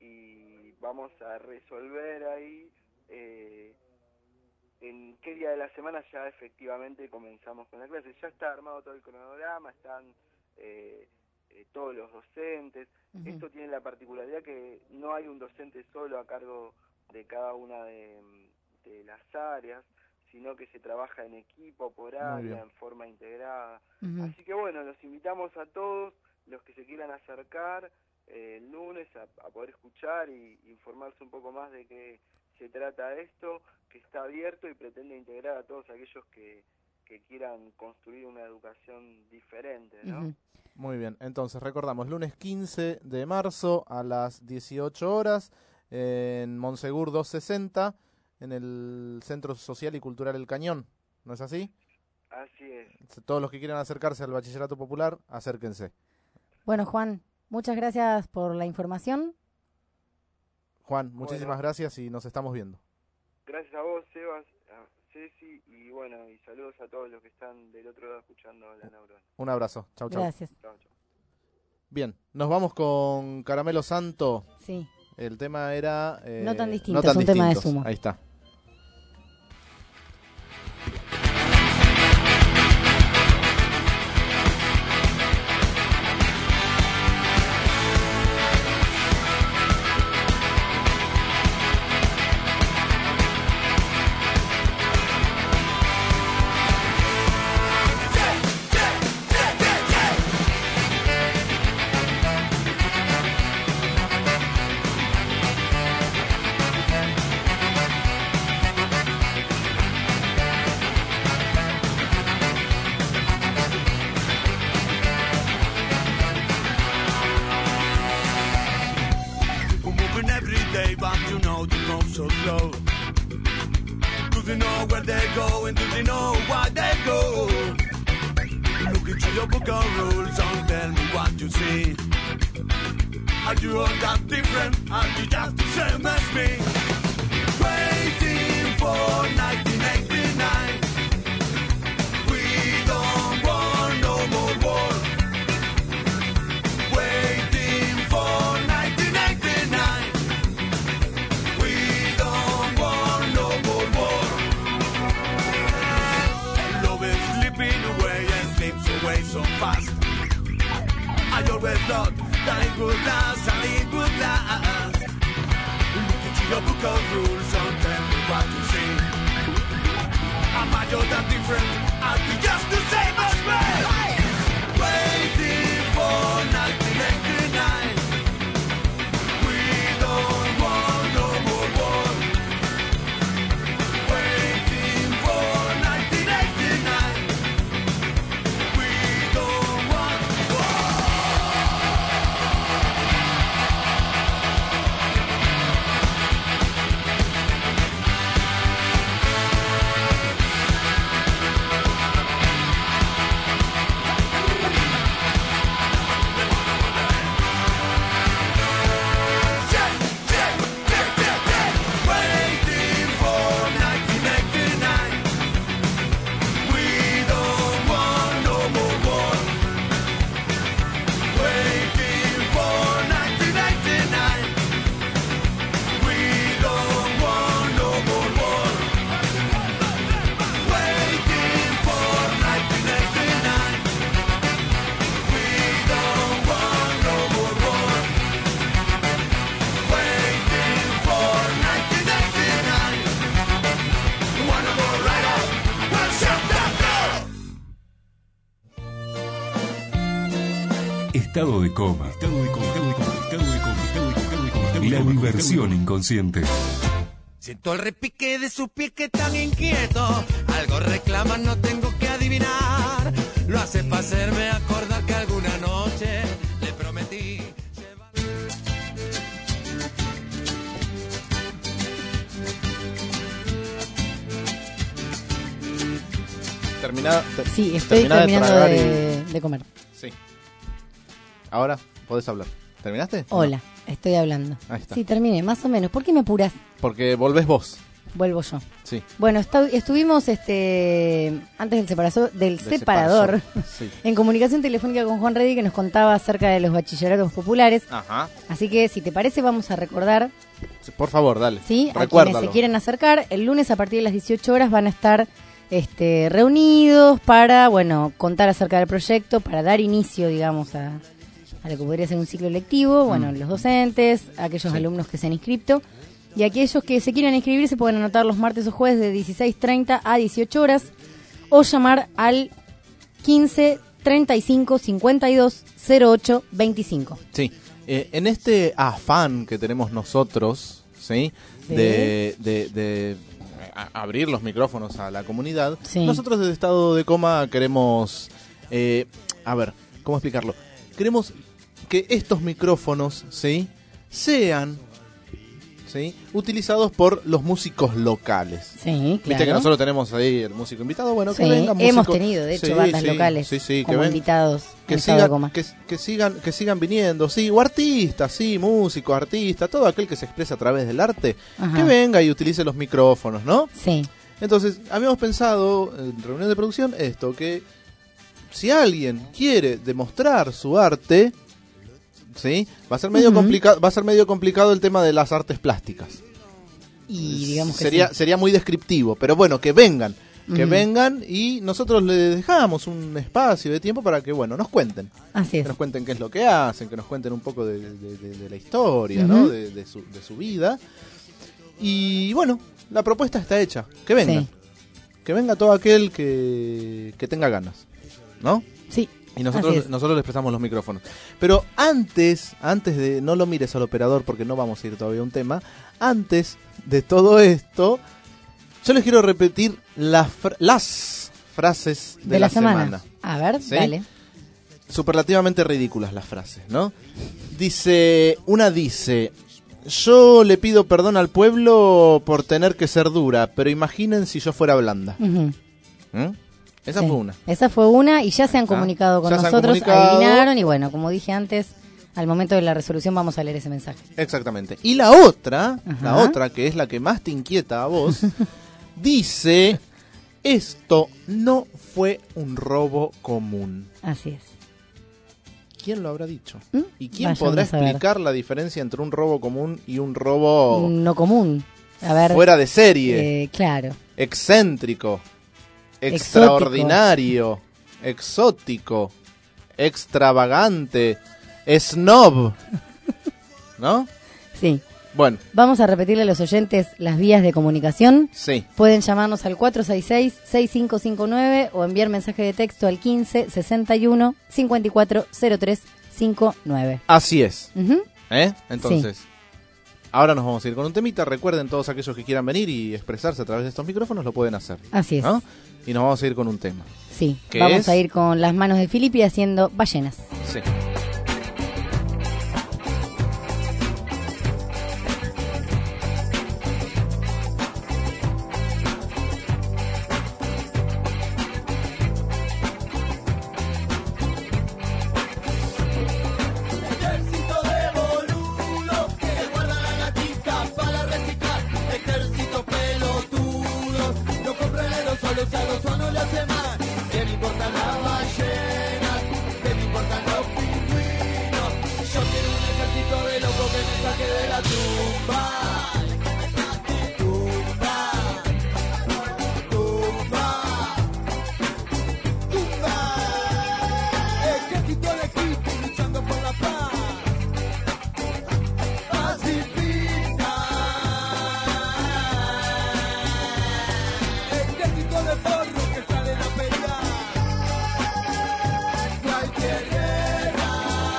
y vamos a resolver ahí eh, en qué día de la semana ya efectivamente comenzamos con la clase. Ya está armado todo el cronograma, están eh, eh, todos los docentes. Uh-huh. Esto tiene la particularidad que no hay un docente solo a cargo de cada una de, de las áreas, sino que se trabaja en equipo, por área, en forma integrada. Uh-huh. Así que bueno, los invitamos a todos los que se quieran acercar eh, el lunes a, a poder escuchar y informarse un poco más de qué se trata esto, que está abierto y pretende integrar a todos aquellos que, que quieran construir una educación diferente, ¿no? Uh-huh. Muy bien, entonces recordamos, lunes quince de marzo a las dieciocho horas en Monsegur doscientos sesenta, en el Centro Social y Cultural El Cañón, ¿no es así? Así es. Todos los que quieran acercarse al Bachillerato Popular, acérquense. Bueno, Juan, muchas gracias por la información. Juan, muchísimas bueno. gracias y nos estamos viendo. Gracias a vos, Sebas, a Ceci, y bueno, y saludos a todos los que están del otro lado escuchando La Neurona. Un abrazo, chau, chau. Gracias. Chau, chau. Bien, nos vamos con Caramelo Santo. Sí. El tema era... Eh, no tan distintos, no tan un distintos. tema de Sumo. Ahí está. Estado de coma. Estado de coma. Estado de coma. Estado de coma. Estado de coma. Estado de coma. Estado de coma. La diversión inconsciente. Siento el repique de su pie que tan inquieto. Algo reclama, no tengo que adivinar. Lo hace para hacerme acordar que alguna noche le prometí. Terminada, ter- Sí, estoy terminada terminando tragar de, y- de comer. Sí. Ahora podés hablar. ¿Terminaste? Hola, estoy hablando. Ahí está. Sí, terminé, más o menos. ¿Por qué me apuras? Porque volvés vos. Vuelvo yo. Sí. Bueno, está- estuvimos este antes del, separazo- del Del separador separador, sí. en comunicación telefónica con Juan Reddy, que nos contaba acerca de los bachilleratos populares. Ajá. Así que, si te parece, vamos a recordar, Por favor, dale. ¿sí? A quienes Recuérdalo. se quieren acercar. El lunes a partir de las dieciocho horas van a estar este, reunidos para, bueno, contar acerca del proyecto, para dar inicio, digamos, a, a lo que podría ser un ciclo lectivo. Bueno, Mm. los docentes, aquellos Sí. alumnos que se han inscrito. Y aquellos que se quieran inscribir se pueden anotar los martes o jueves de dieciséis treinta a dieciocho horas o llamar al quince treinta y cinco cincuenta y dos cero ocho veinticinco. Sí. Eh, en este afán que tenemos nosotros, ¿sí? De, de, de a- abrir los micrófonos a la comunidad, Sí. nosotros desde Estado de Coma queremos, eh, a ver, ¿cómo explicarlo? Queremos que estos micrófonos, ¿sí? Sean, ¿sí? Utilizados por los músicos locales. Sí, Viste claro. que nosotros tenemos ahí el músico invitado, bueno, que Sí, venga músico. hemos tenido, de hecho, Sí, bandas sí, locales sí, sí, que como ven- invitados que en Estado de sigan, Coma. que, que sigan, que sigan viniendo, sí, o artistas, sí, músicos, artistas, todo aquel que se expresa a través del arte, Ajá. que venga y utilice los micrófonos, ¿no? Sí. Entonces, habíamos pensado en reunión de producción esto, que si alguien quiere demostrar su arte, sí, va a ser medio Ujú. complicado, va a ser medio complicado el tema de las artes plásticas. Y digamos que sería sí. sería muy descriptivo, pero bueno, que vengan, que Ujú. vengan y nosotros les dejamos un espacio de tiempo para que, bueno, nos cuenten. Así es. Que nos cuenten qué es lo que hacen, que nos cuenten un poco de, de- de- de la historia, Ujú. ¿no? De, de su, de su vida. Y bueno, la propuesta está hecha, que vengan. Sí. Que venga todo aquel que, que tenga ganas, ¿no? Sí. Y nosotros, así es. nosotros les prestamos los micrófonos. Pero antes, antes de, no lo mires al operador porque no vamos a ir todavía a un tema, antes de todo esto, yo les quiero repetir la fra- las frases de, De la semana. A ver, ¿Sí? dale. Superlativamente ridículas las frases, ¿no? Dice, una dice, yo le pido perdón al pueblo por tener que ser dura, pero imaginen si yo fuera blanda. Ujú. ¿Mm? Esa Sí. fue una. Esa fue una y ya se han comunicado con ya se han nosotros, comunicado. adivinaron y bueno, como dije antes, al momento de la resolución vamos a leer ese mensaje. Exactamente. Y la otra, Ajá. la otra, que es la que más te inquieta a vos, dice, esto no fue un robo común. Así es. ¿Quién lo habrá dicho? ¿Mm? ¿Y quién Vayamos podrá a ver. explicar la diferencia entre un robo común y un robo No común. A ver. fuera de serie? eh, claro. Excéntrico, Exótico. extraordinario, exótico, extravagante, snob, ¿no? Sí. Bueno, Vamos a repetirle a los oyentes las vías de comunicación. sí, Pueden llamarnos al cuatro seis seis, seis cinco cinco nueve o enviar mensaje de texto al quince sesenta y uno cincuenta y cuatro cero tres cincuenta y nueve. así es, Ujú. ¿eh? Entonces, ahora nos vamos a ir con un temita. Recuerden, todos aquellos que quieran venir y expresarse a través de estos micrófonos lo pueden hacer. Así es. ¿No? Y nos vamos a ir con un tema. Sí, ¿Qué vamos es? a ir con las manos de Filippi haciendo ballenas. Sí. Ejército de boludos que guarda la gatita para reciclar. Ejército pelotudo, no compren aerosoles, a los no le hace mal. ¿Qué me importan las ballenas? ¿Qué me importan los pingüinos? Yo quiero un ejército de locos que me saque de la tumba. Tumba, tumba, tumba. Ejército de Cristo luchando por la paz. Pacifista. Ejército de forros que salen a pelear. Cualquier guerra.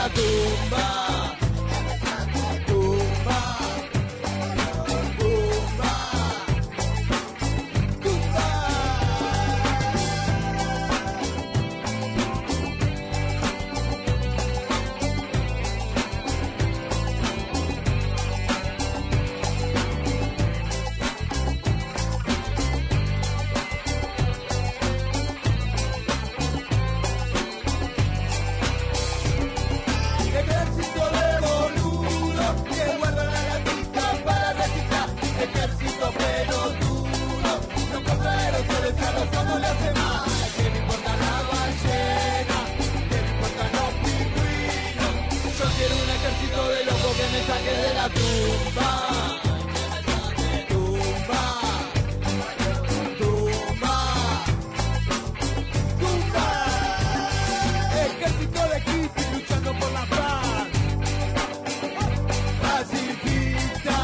la tumba. Tumba. Tumba. Tumba. Ejército de boludos que guardan la latita para reciclar. Ejército pelotudo, no compra aerosoles, a los ojos le hace mal. Que me importan la ballena, que me importan los pingüinos. Yo quiero un ejército de locos que me saque de la tumba. Tumba. Tumba. Tumba. Ejército de hippies luchando por la paz. Pacifista.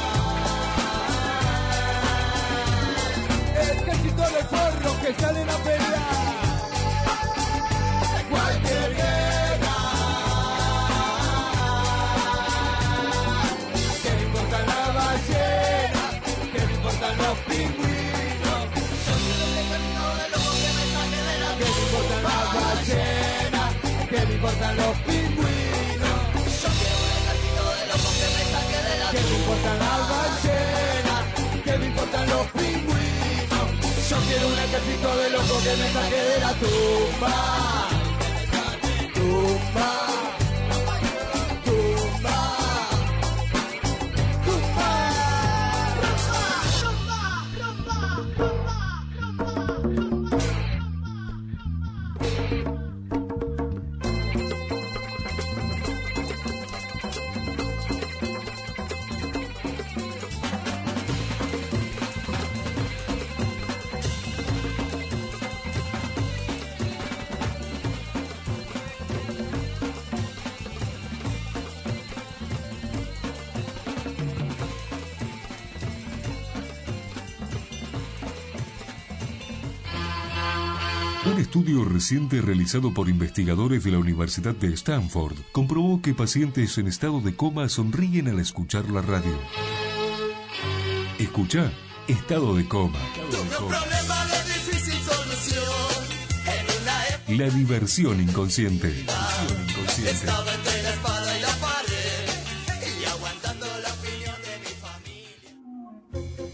Ejército de zorros que salen a pelear. Cualquier guerra. Que me importan las ballenas, que me importan los pingüinos. Yo quiero un ejército de locos que me saque de la que me importan las ballenas, que me importan los pingüinos. Yo quiero un ejército de locos que me saque de la que me importan las ballenas, que me importan los pingüinos. Yo quiero un ejército de locos que me saque de la tumba. Tumba. Tumba. Un estudio reciente realizado por investigadores de la Universidad de Stanford comprobó que pacientes en estado de coma sonríen al escuchar la radio. Escucha, estado de coma. Tuve un problema de difícil solución en una La diversión inconsciente. época. Estaba entre la espada y la pared y aguantando la opinión de mi familia.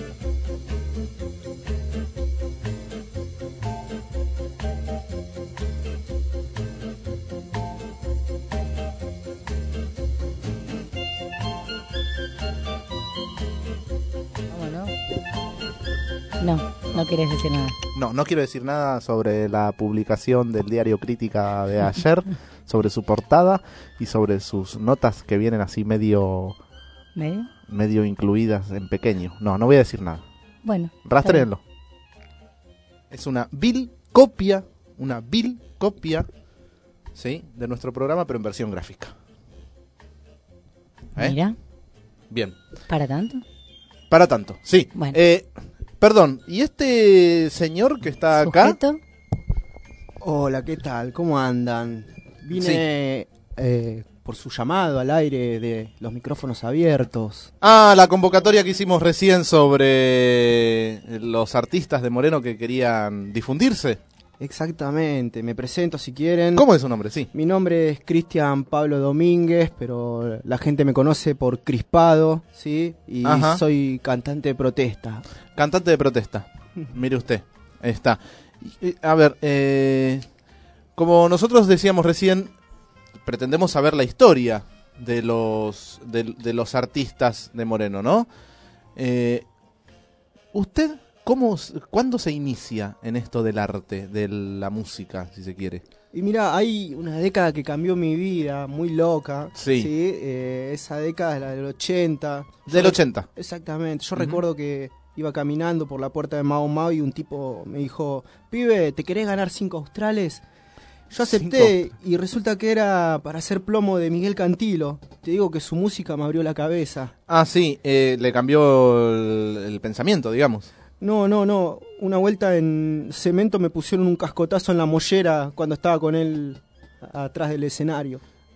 No, no querés decir nada. No, no quiero decir nada sobre la publicación del diario Crítica de ayer, sobre su portada y sobre sus notas que vienen así medio ¿Medio? medio incluidas en pequeño. No, no voy a decir nada. Bueno. Rastréenlo. Es una vil copia, una vil copia, ¿sí? De nuestro programa, pero en versión gráfica. ¿Eh? Mira. Bien. ¿Para tanto? Para tanto, sí. Bueno. Eh, perdón, ¿y este señor que está acá? ¿Sujeto? Hola, ¿qué tal? ¿Cómo andan? Vine eh, por su llamado al aire de los micrófonos abiertos. Ah, la convocatoria que hicimos recién sobre los artistas de Moreno que querían difundirse. Exactamente, me presento si quieren. ¿Cómo es su nombre? Sí. Mi nombre es Cristian Pablo Domínguez, pero la gente me conoce por Crispado, ¿sí? Y Ajá. soy cantante de protesta. Cantante de protesta. Mire usted, ahí está. Y, A ver, eh, como nosotros decíamos recién, pretendemos saber la historia de los de, de los artistas de Moreno, ¿no? Eh, ¿Usted cómo, cuándo se inicia en esto del arte, de la música, si se quiere? Y mira, hay una década que cambió mi vida, muy loca. Sí. Eh, esa década es la del ochenta. Del Yo- ochenta. Exactamente. Yo Ujú. recuerdo que iba caminando por la puerta de Mao Mao y un tipo me dijo, pibe, ¿te querés ganar cinco australes? Yo acepté y resulta que era para hacer plomo de Miguel Cantilo. Te digo que su música me abrió la cabeza. Ah, sí, eh, le cambió el, el pensamiento, digamos. No, no, no. Una vuelta en Cemento me pusieron un cascotazo en la mollera cuando estaba con él a- atrás del escenario.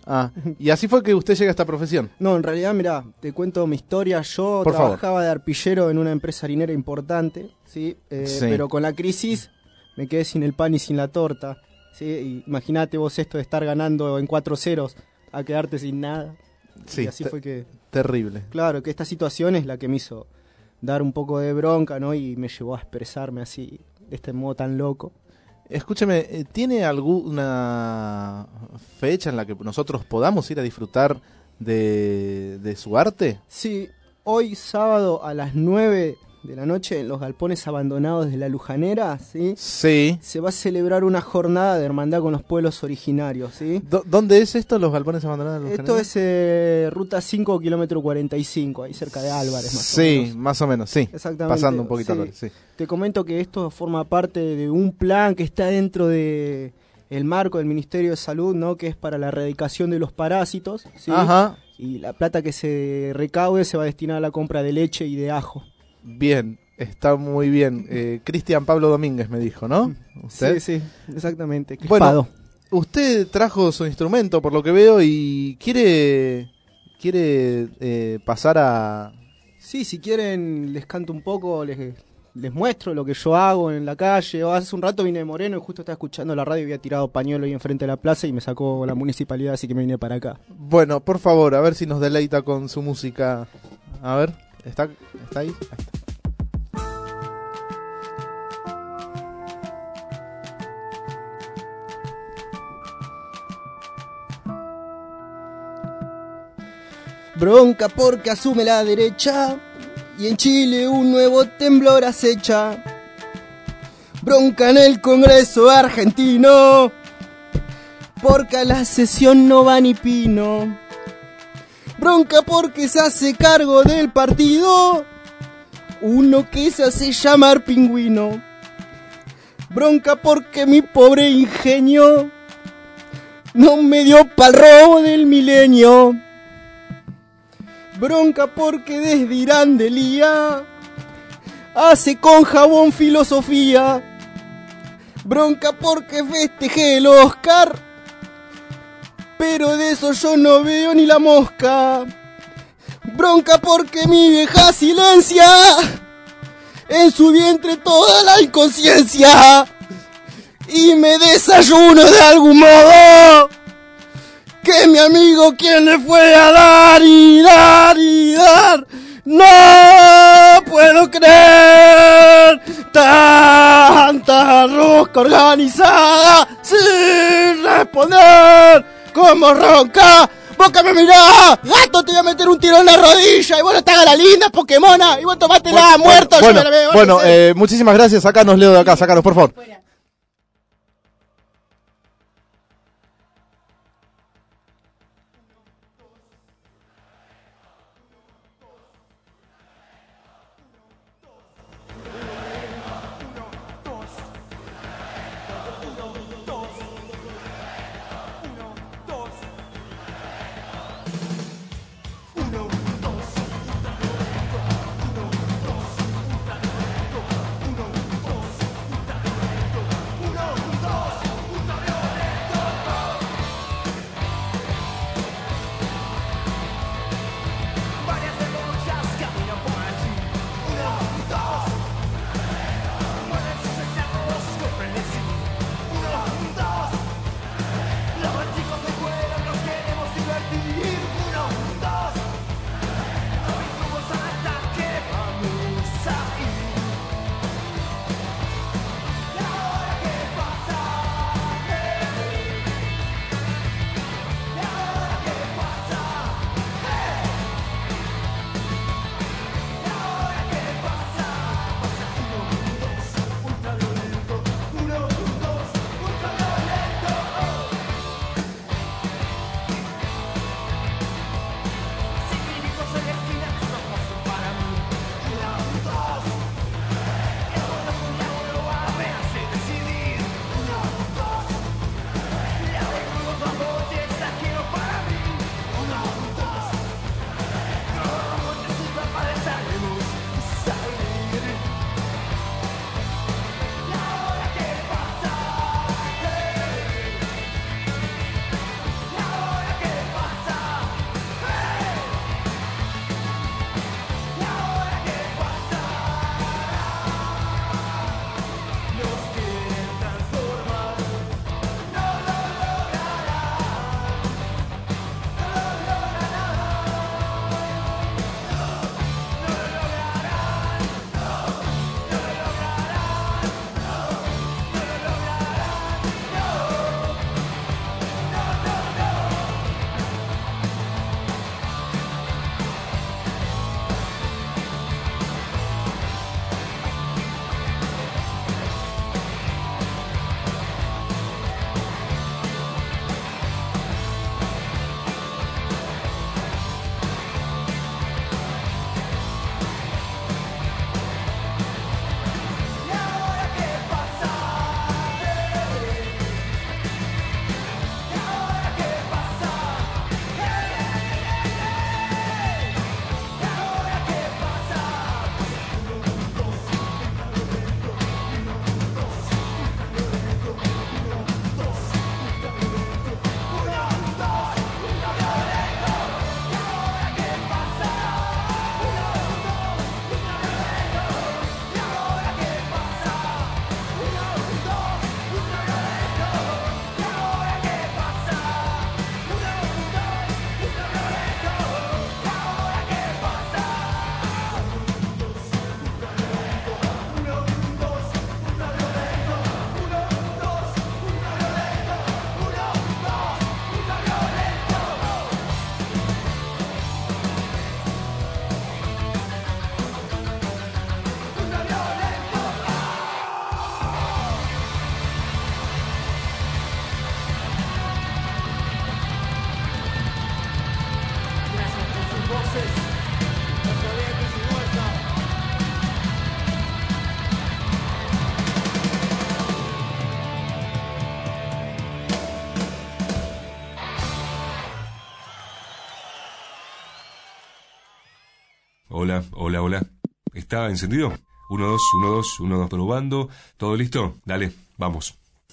Ah, y así fue que usted llega a esta profesión. No, en realidad, mira, te cuento mi historia. Yo Por trabajaba favor. de arpillero en una empresa harinera importante, ¿sí? Eh, Sí. Pero con la crisis me quedé sin el pan y sin la torta, ¿sí? Y imagínate vos esto de estar ganando en cuatro ceros a quedarte sin nada. Sí, y así te- fue que... terrible. Claro, que esta situación es la que me hizo dar un poco de bronca, ¿no? Y me llevó a expresarme así, de este modo tan loco. Escúcheme, eh, ¿tiene alguna fecha en la que nosotros podamos ir a disfrutar de, de su arte? Sí, hoy sábado a las nueve de la noche en los galpones abandonados de la Lujanera, ¿sí? Sí. Se va a celebrar una jornada de hermandad con los pueblos originarios, ¿sí? Do- ¿Dónde es esto, los galpones abandonados? de los Esto Generales? es eh, ruta cinco, kilómetro cuarenta y cinco, ahí cerca de Álvarez, más o Sí, menos. más o menos, sí. Exactamente. Pasando un poquito sí. Álvarez, sí. Te comento que esto forma parte de un plan que está dentro de el marco del Ministerio de Salud, ¿no? Que es para la erradicación de los parásitos, ¿sí? Ajá. Y la plata que se recaude se va a destinar a la compra de leche y de ajo. Bien, está muy bien. Eh, Cristian Pablo Domínguez me dijo, ¿no? ¿Usted? Sí, sí, exactamente. Bueno, Crispado. usted trajo su instrumento por lo que veo y quiere quiere eh, pasar a... Sí, si quieren les canto un poco, les, les muestro lo que yo hago en la calle. O hace un rato vine de Moreno y justo estaba escuchando la radio y había tirado pañuelo ahí enfrente de la plaza y me sacó la municipalidad, así que me vine para acá. Bueno, por favor, a ver si nos deleita con su música. A ver, ¿está, está ahí? Ahí está. Bronca porque asume la derecha y en Chile un nuevo temblor acecha. Bronca en el Congreso argentino porque a la sesión no va ni pino. Bronca porque se hace cargo del partido uno que se hace llamar Pingüino. Bronca porque mi pobre ingenio no me dio pa'l robo del milenio. Bronca porque desde Irán de Lía hace con jabón filosofía. Bronca porque festejé el Oscar, pero de eso yo no veo ni la mosca. Bronca porque mi vieja silencia en su vientre toda la inconsciencia y me desayuno de algún modo que mi amigo quien le fue a dar y dar y dar. No puedo creer tanta rosca organizada sin responder como ronca. Vos que me mirás, gato, te voy a meter un tiro en la rodilla y vos no te hagas la linda, Pokémona, y vos tomátela Bueno, muerto. Bueno, yo me la veo, bueno no sé. eh, muchísimas gracias. Sacanos, Leo, de acá, sacanos, por favor. Uno, dos, Hola, hola, hola. ¿Está encendido? Uno, dos, uno, dos, uno, dos, probando. ¿Todo listo? Dale, vamos.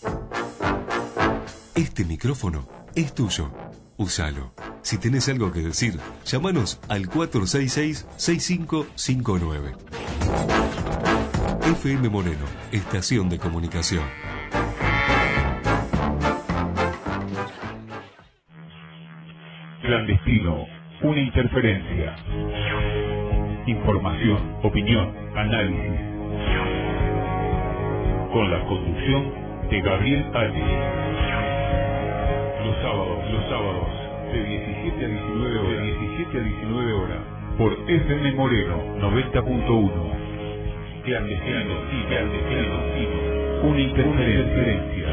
Este micrófono es tuyo. Úsalo. Si tenés algo que decir, llámanos al cuatro seis seis, seis cinco cinco nueve. F M Moreno, estación de comunicación. Clandestino, una interferencia. Información, opinión, análisis. Con la conducción de Gabriel Álvarez. Los sábados, los sábados, de diecisiete a diecinueve horas, de diecisiete a diecinueve horas, por F M Moreno noventa punto uno. Clandestino, clandestino, una interferencia.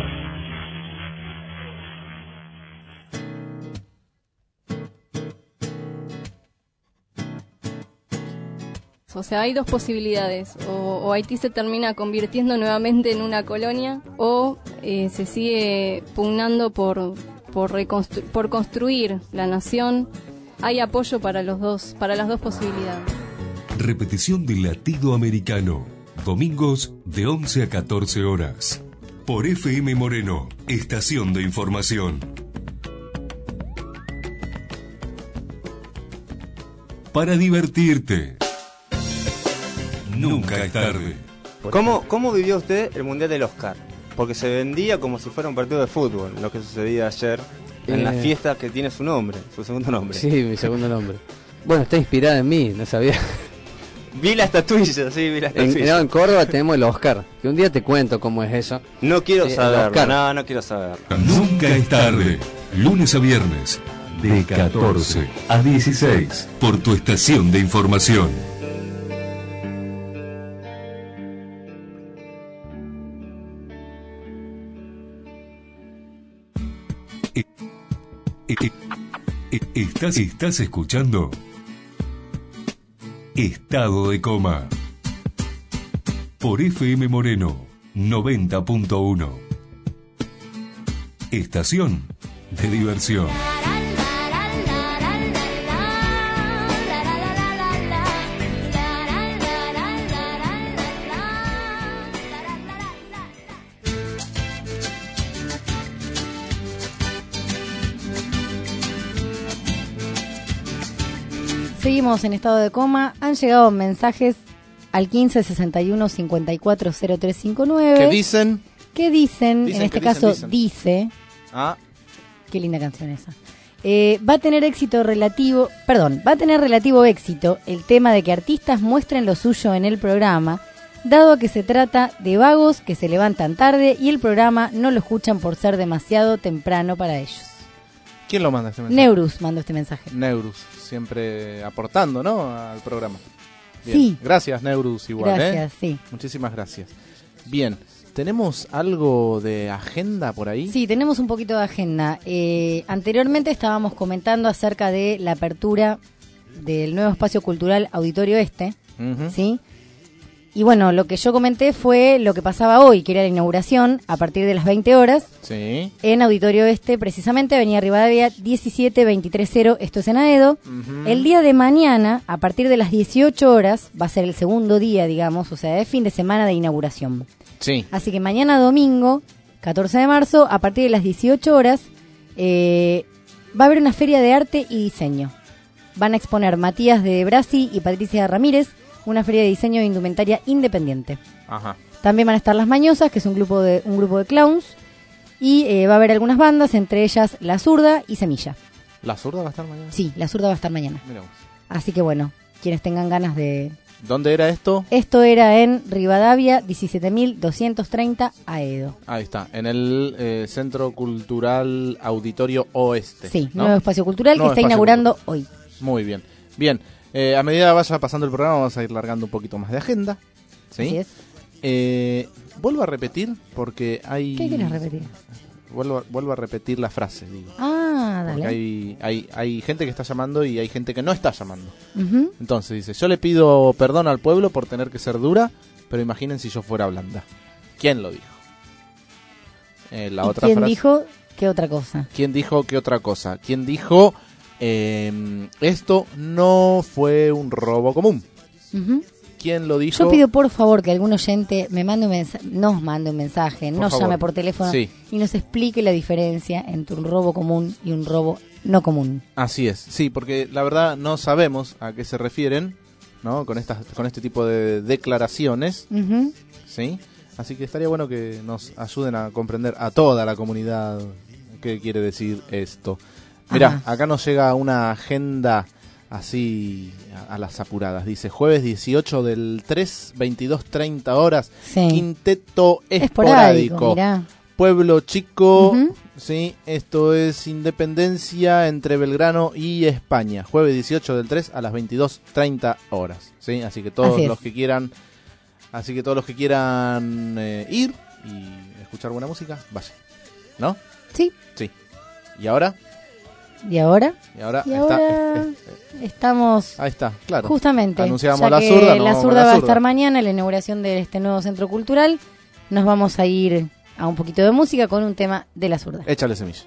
O sea, hay dos posibilidades. O, o Haití se termina convirtiendo nuevamente en una colonia, o eh, se sigue pugnando por, por, reconstru- por construir la nación. Hay apoyo para los dos, para las dos posibilidades. Repetición del latido americano. Domingos de once a catorce horas. Por F M Moreno, estación de información. Para divertirte. Nunca es tarde. ¿Cómo, ¿Cómo vivió usted el Mundial del Oscar? Porque se vendía como si fuera un partido de fútbol, lo que sucedía ayer en Eh. la fiesta que tiene su nombre, su segundo nombre. Sí, mi segundo nombre. Bueno, está inspirada en mí, no sabía. Vi la estatuilla, sí, vi la En, estatuilla. no, en Córdoba tenemos el Oscar, que un día te cuento cómo es eso. No quiero Eh, el saberlo, Oscar. no, no quiero saber. Nunca es tarde. Lunes a viernes, de catorce a dieciséis, por tu estación de información. E- e- e- ¿Estás, estás escuchando? Estado de coma. Por F M Moreno noventa punto uno. Estación de diversión. Seguimos en estado de coma. Han llegado mensajes al quince sesenta y uno cincuenta y cuatro cero tres cinco nueve. ¿Qué dicen? ¿Qué dicen? Dicen en este que dicen, caso dicen. dice. Ah, Qué linda canción esa. Eh, va a tener éxito relativo, perdón, va a tener relativo éxito el tema de que artistas muestren lo suyo en el programa, dado que se trata de vagos que se levantan tarde y el programa no lo escuchan por ser demasiado temprano para ellos. ¿quién lo manda este mensaje? Neurus mandó este mensaje. Neurus, siempre aportando, ¿no? Al programa. Bien. Sí. Gracias, Neurus, igual, Gracias, ¿eh? sí. Muchísimas gracias. Bien, ¿tenemos algo de agenda por ahí? Sí, tenemos un poquito de agenda. Eh, anteriormente estábamos comentando acerca de la apertura del nuevo espacio cultural Auditorio Este, Ujú. ¿sí? Y bueno, lo que yo comenté fue lo que pasaba hoy, que era la inauguración a partir de las veinte horas Sí. en Auditorio Este, precisamente Avenida Rivadavia diecisiete veintitrés cero, esto es en Aedo. Ujú. El día de mañana, a partir de las dieciocho horas, va a ser el segundo día, digamos, o sea, es fin de semana de inauguración. Sí. Así que mañana domingo, catorce de marzo, a partir de las dieciocho horas, eh, va a haber una feria de arte y diseño. Van a exponer Matías de Brasi y Patricia Ramírez, una feria de diseño de indumentaria independiente. Ajá. También van a estar Las Mañosas, que es un grupo de, un grupo de clowns, y eh, va a haber algunas bandas, entre ellas La Zurda y Semilla. ¿La zurda va a estar mañana? Sí, La Zurda va a estar mañana. Mira vos. Así que bueno, quienes tengan ganas de... ¿Dónde era esto? Esto era en Rivadavia diecisiete mil doscientos treinta, Aedo. Ahí está, en el eh, Centro Cultural Auditorio Oeste. Sí, ¿no? nuevo espacio cultural Nuevo que está espacio inaugurando cultural. hoy. Muy bien. Bien, eh, a medida que vaya pasando el programa vamos a ir largando un poquito más de agenda. ¿Sí? Así es. Eh, vuelvo a repetir porque hay... ¿Qué quieres repetir? Vuelvo, a- vuelvo a repetir la frase, digo. Ah, Porque dale. hay, hay, hay gente que está llamando y hay gente que no está llamando. Ujú. Entonces dice, yo le pido perdón al pueblo por tener que ser dura, pero imaginen si yo fuera blanda. ¿Quién lo dijo? Eh, la ¿Y otra quién frase. dijo qué otra cosa? ¿Quién dijo qué otra cosa? ¿Quién dijo Eh, esto no fue un robo común. Ujú. ¿Quién lo dijo? Yo pido por favor que algún oyente me mande un mensaje, nos mande un mensaje, Por nos favor. llame por teléfono Sí. y nos explique la diferencia entre un robo común y un robo no común. Así es, sí, porque la verdad no sabemos a qué se refieren, ¿no? Con estas, con este tipo de declaraciones, Ujú. ¿sí? Así que estaría bueno que nos ayuden a comprender a toda la comunidad qué quiere decir esto. Mirá, Ajá. acá nos llega una agenda así a, a las apuradas. Dice jueves dieciocho del tres, veintidós treinta horas, Sí. quinteto Esporádico, esporádico. mirá. Pueblo Chico, Ujú. sí, esto es Independencia entre Belgrano y España. Jueves dieciocho del tres a las veintidós treinta horas, sí, así que todos Así es. los que quieran, así que todos los que quieran eh, ir y escuchar buena música, vayan, ¿no? Sí. Sí. ¿Y ahora? ¿Y ahora? Y ahora, Y está, ahora eh, eh, estamos ahí está, claro. justamente. Anunciamos ya la que zurda, nos la vamos zurda con la va a zurda. estar mañana en la inauguración de este nuevo centro cultural. Nos vamos a ir a un poquito de música con un tema de la zurda. Échale semilla.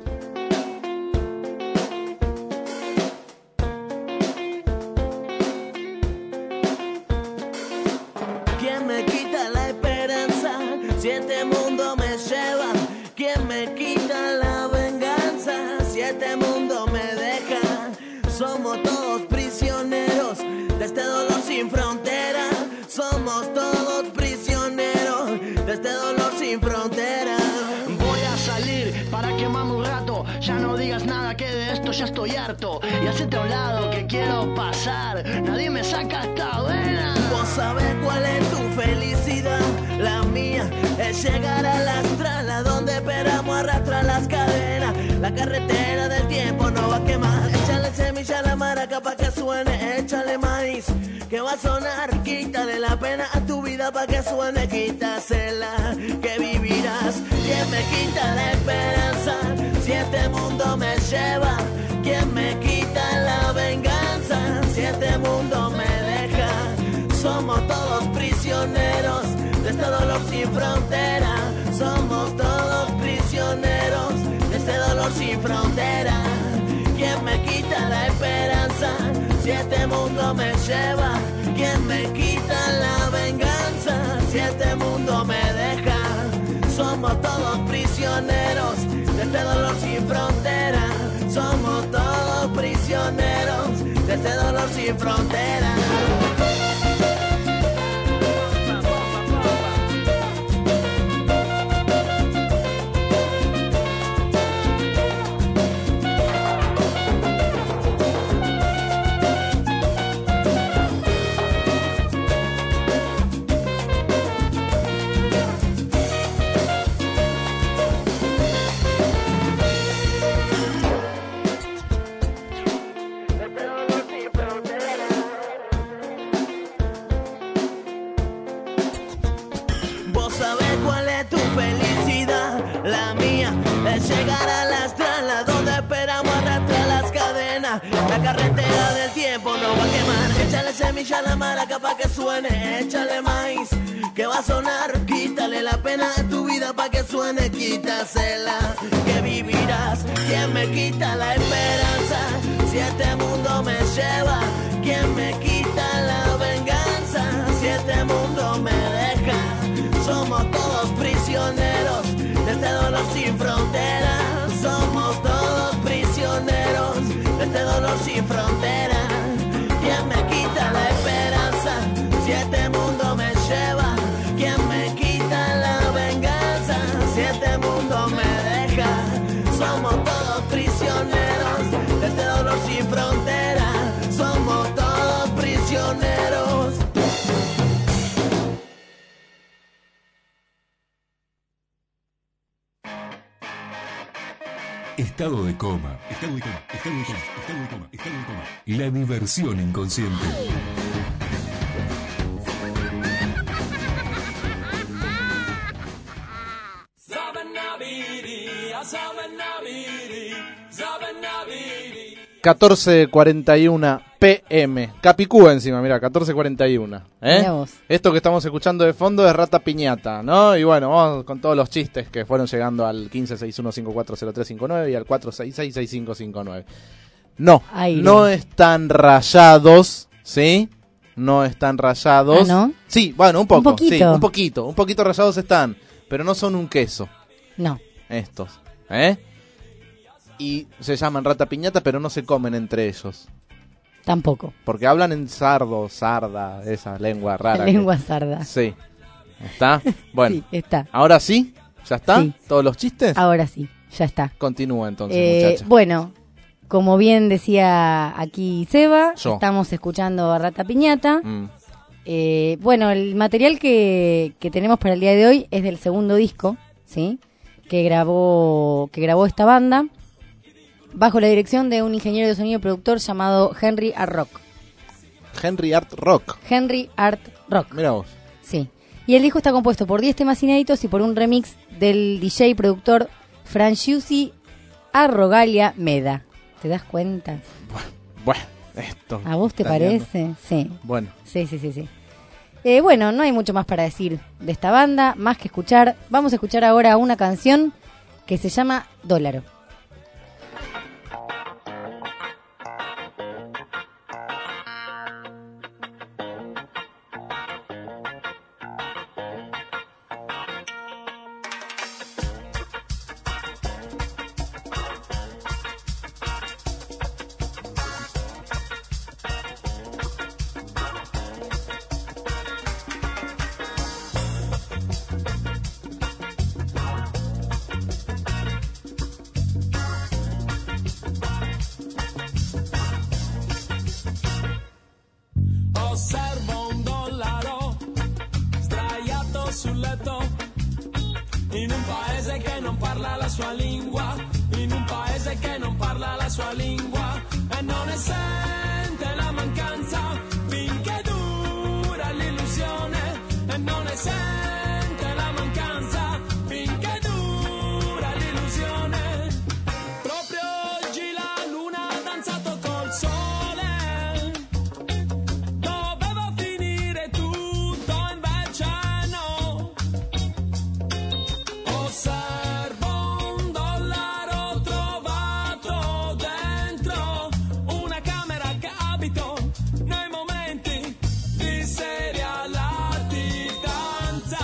¿Quién me quita la esperanza? Si este mundo me lleva. ¿Quién me quita la venganza? Si este mundo me deja. Somos todos prisioneros de este dolor sin frontera. Somos todos prisioneros de este dolor sin frontera. Voy a salir para quemarme un rato. Ya no digas nada que de esto ya estoy harto. Y hacete a un lado que quiero pasar. Nadie me saca esta vena. Vos sabés cuál es tu felicidad. La mía es llegar a la estrada donde esperamos arrastrar las cadenas. La carretera del tiempo no va a quemar. Échale semilla a la maraca pa' que suene. Échale maíz que va a sonar. Quítale la pena a tu vida pa' que suene. Quítasela que vivirás. ¿Quién me quita la esperanza? Si este mundo me lleva. ¿Quién me quita la venganza? Si este mundo me deja. Somos todos prisioneros de este dolor sin frontera. Somos todos prisioneros de este dolor sin frontera. ¿Quién me quita la esperanza? Si este mundo me lleva. ¿Quién me quita la venganza? Si este mundo me deja. Somos todos prisioneros de este dolor sin frontera. Somos todos prisioneros de este dolor sin frontera. Vos sabés cuál es tu felicidad. La mía es llegar a la estrada donde esperamos arrastrar las cadenas. La carretera del tiempo no va a quemar. Échale semilla a la maraca pa' que suene. Échale maíz que va a sonar. Quítale la pena a tu vida pa' que suene. Quítasela que vivirás. ¿Quién me quita la esperanza? Si este mundo me lleva. ¿Quién me quita la venganza? Si este mundo me deja. Somos todos prisioneros de este dolor sin frontera. Somos todos prisioneros de este dolor sin frontera. ¿Quién me quita la esperanza? Si este mundo me lleva. ¿Quién me quita la venganza? Si este mundo me deja. Somos todos prisioneros de este dolor sin frontera. Somos todos prisioneros. Estado de coma. Estado de coma. Estado de coma. Estado de coma. Estado de coma. La diversión inconsciente. catorce cuarenta y uno pm. Capicúa encima, mira, catorce cuarenta y uno. ¿Eh? Mirá vos. Esto que estamos escuchando de fondo es Rata Piñata, ¿no? Y bueno, vamos con todos los chistes que fueron llegando al quince seis uno cinco cuatro cero tres cinco nueve y al cuatro seis seis seis cinco cinco nueve. No, Aire. no están rayados, ¿sí? No están rayados. ¿Ah, no? Sí, bueno, un poco. Un poquito. Sí, un poquito. Un poquito rayados están, pero no son un queso. No. Estos, ¿eh? Y se llaman rata piñata, pero no se comen entre ellos. Tampoco. Porque hablan en sardo, sarda, esa lengua rara. Lengua que... sarda. Sí. ¿Está? Bueno. Sí, está. ¿Ahora sí? ¿Ya está? Sí. ¿Todos los chistes? Ahora sí, ya está. Continúa entonces, Eh, muchacha. bueno, como bien decía aquí Seba, Yo. estamos escuchando a Rata Piñata. Mm. Eh, bueno, el material que, que tenemos para el día de hoy es del segundo disco, ¿sí? Que grabó, que grabó esta banda bajo la dirección de un ingeniero de sonido y productor llamado Henry Art Rock. Henry Art Rock. Henry Art Rock. Mira vos. Sí. Y el disco está compuesto por diez temas inéditos y por un remix del D J y productor Franciusi Arrogalia Meda. ¿Te das cuenta? Bueno, esto. ¿A vos te está parece? liando. Sí. Bueno. Sí, sí, sí, sí. Eh, bueno, no hay mucho más para decir de esta banda, más que escuchar. Vamos a escuchar ahora una canción que se llama Dólaro. Osservo un dollaro sdraiato sul letto in un paese che non parla la sua lingua, in un paese che non parla la sua lingua e non ne sente la mancanza finché dura l'illusione e non ne sente la mancanza finché dura l'illusione. Proprio oggi la luna ha danzato col sole, doveva finire tutto invece no. Osservo un dollaro trovato dentro una camera che abito nei momenti di seria latitanza.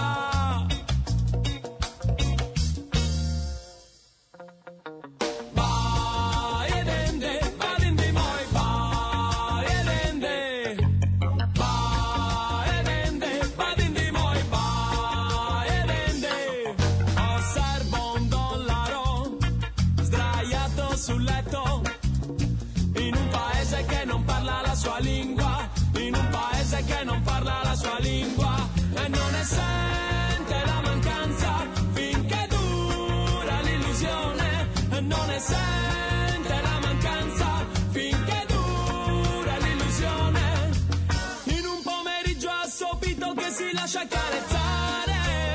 Vai ed ende, vadindi moi, vai ed ende, vai ed ende, vadindi moi, vai ed ende. Osservo un dollaro sdraiato sul letto in un paese che non parla la sua lingua, in un paese che non parla la sua lingua e non ne sente la mancanza finché dura l'illusione e non ne sente la mancanza finché dura l'illusione. In un pomeriggio assopito che si lascia carezzare,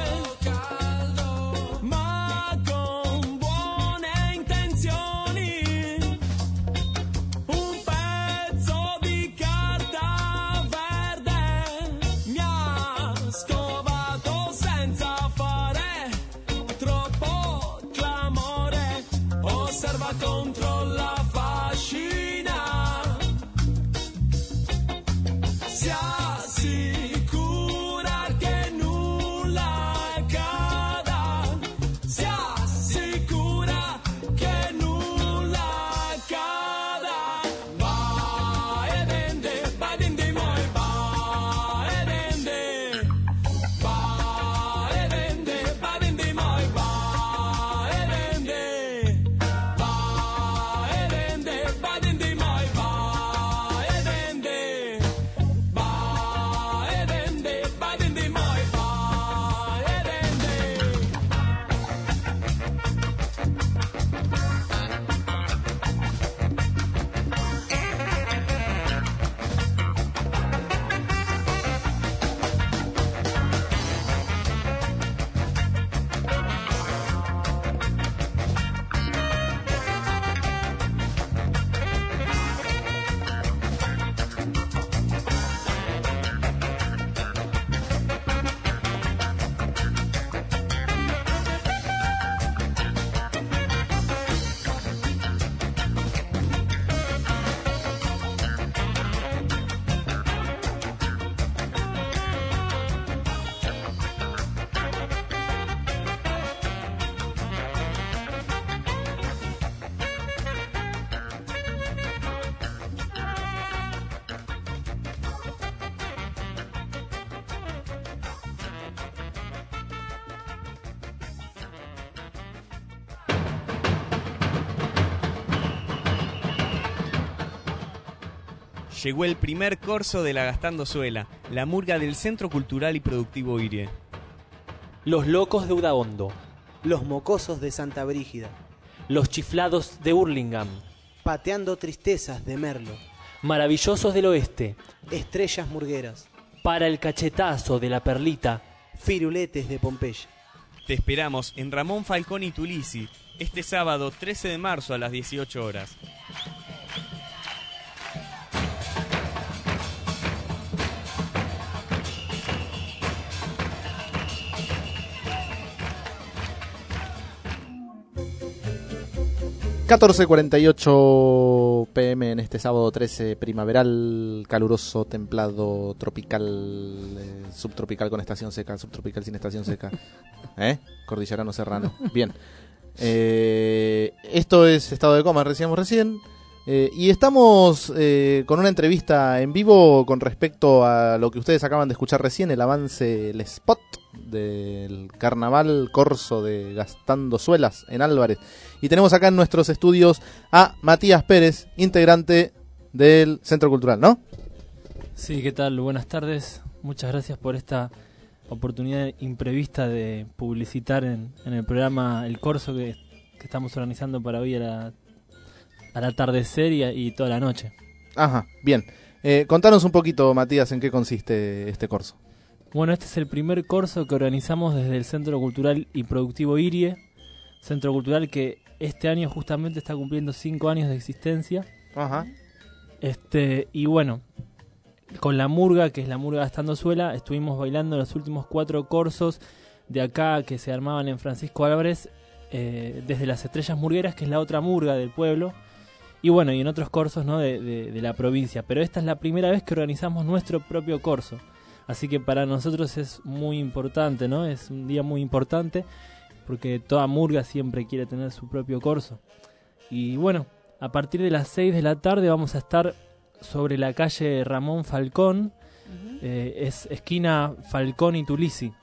ma con buone intenzioni, un pezzo di carta verde mi ha scovato senza fare troppo clamore. Osserva contro la fascina, si assicura che nulla accada, si assicura che nulla accada. Vai ed ende, vadindi moi, vai ed ende, vai ed ende, vadindi moi, vai ed ende, vai Llegó el primer corso de la Gastandozuela, la murga del Centro Cultural y Productivo Irie. Los locos de Udaondo. Los mocosos de Santa Brígida. Los chiflados de Hurlingham. Pateando tristezas de Merlo. Maravillosos del Oeste. Estrellas murgueras. Para el cachetazo de la Perlita. Firuletes de Pompeya. Te esperamos en Ramón Falcón y Tulisi, este sábado trece de marzo a las dieciocho horas. catorce cuarenta y ocho pm en este sábado trece, primaveral, caluroso, templado, tropical, eh, subtropical con estación seca, subtropical sin estación seca, ¿eh? Cordillerano serrano. Bien. Eh, esto es Estado de Coma, decíamos recién. Eh, y estamos eh, con una entrevista en vivo con respecto a lo que ustedes acaban de escuchar recién, el avance, el spot del carnaval corso de Gastandozuelas en Álvarez. Y tenemos acá en nuestros estudios a Matías Pérez, integrante del Centro Cultural, ¿no? Sí, ¿qué tal? Buenas tardes. Muchas gracias por esta oportunidad imprevista de publicitar en, en el programa El Corso que, que estamos organizando para hoy a la al atardecer y, y toda la noche. Ajá, bien. Eh, contanos un poquito, Matías, en qué consiste este corso. Bueno, este es el primer corso que organizamos desde el Centro Cultural y Productivo Irie, Centro Cultural que este año justamente está cumpliendo cinco años de existencia. Ajá. Este, y bueno, con la murga, que es la murga Gastandozuela, estuvimos bailando los últimos cuatro corsos de acá que se armaban en Francisco Álvarez, eh, desde las Estrellas Murgueras, que es la otra murga del pueblo. Y bueno, y en otros corsos, ¿no? de, de, de la provincia. Pero esta es la primera vez que organizamos nuestro propio corso. Así que para nosotros es muy importante, ¿no? Es un día muy importante porque toda murga siempre quiere tener su propio corso. Y bueno, a partir de las seis de la tarde vamos a estar sobre la calle Ramón Falcón. Uh-huh. eh, es esquina Falcón y Tulisi.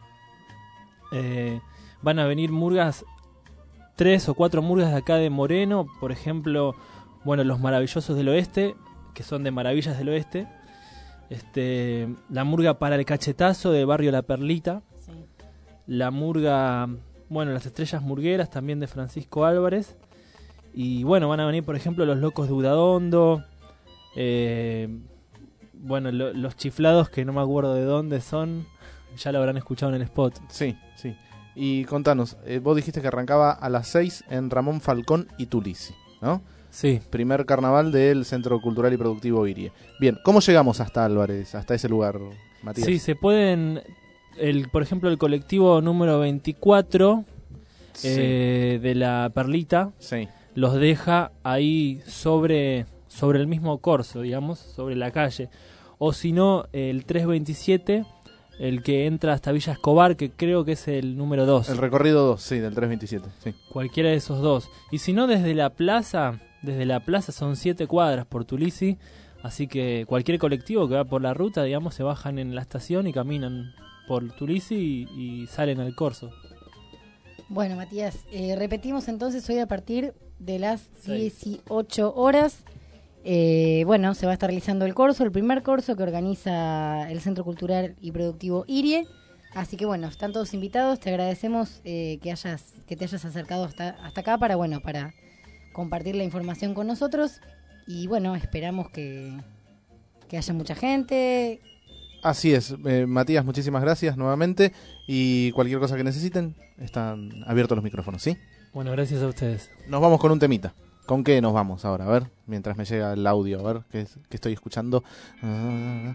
Eh, van a venir murgas, tres o cuatro murgas de acá de Moreno, por ejemplo... Bueno, los Maravillosos del Oeste, que son de Maravillas del Oeste. Este, la murga Para el Cachetazo de Barrio La Perlita. Sí. La murga, bueno, las Estrellas Murgueras también de Francisco Álvarez. Y bueno, van a venir, por ejemplo, los Locos de Udaondo. Eh, bueno, lo, los Chiflados, que no me acuerdo de dónde son. Ya lo habrán escuchado en el spot. Sí, sí. Y contanos, eh, vos dijiste que arrancaba a las seis en Ramón Falcón y Tulisi, ¿no? Sí. Primer carnaval del Centro Cultural y Productivo Irie. Bien, ¿cómo llegamos hasta Álvarez, hasta ese lugar, Matías? Sí, se pueden, el, por ejemplo, el colectivo número veinticuatro sí. eh, de la Perlita sí. los deja ahí sobre, sobre el mismo corso, digamos, sobre la calle. O si no, el trescientos veintisiete, el que entra hasta Villa Escobar, que creo que es el número dos. El recorrido dos, sí, del trescientos veintisiete. Sí. Cualquiera de esos dos. Y si no, desde la plaza... Desde la plaza son siete cuadras por Tulisi, así que cualquier colectivo que va por la ruta, digamos, se bajan en la estación y caminan por Tulisi y, y salen al corso. Bueno, Matías, eh, repetimos entonces hoy a partir de las dieciocho horas. Eh, bueno, se va a estar realizando el corso, el primer corso que organiza el Centro Cultural y Productivo Irie. Así que bueno, están todos invitados. Te agradecemos eh, que hayas que te hayas acercado hasta hasta acá para bueno para compartir la información con nosotros y bueno, esperamos que, que haya mucha gente. Así es, eh, Matías, muchísimas gracias nuevamente y cualquier cosa que necesiten, están abiertos los micrófonos, ¿sí? Bueno, gracias a ustedes. Nos vamos con un temita. ¿Con qué nos vamos ahora? A ver, mientras me llega el audio, a ver, ¿qué, qué estoy escuchando? Uh,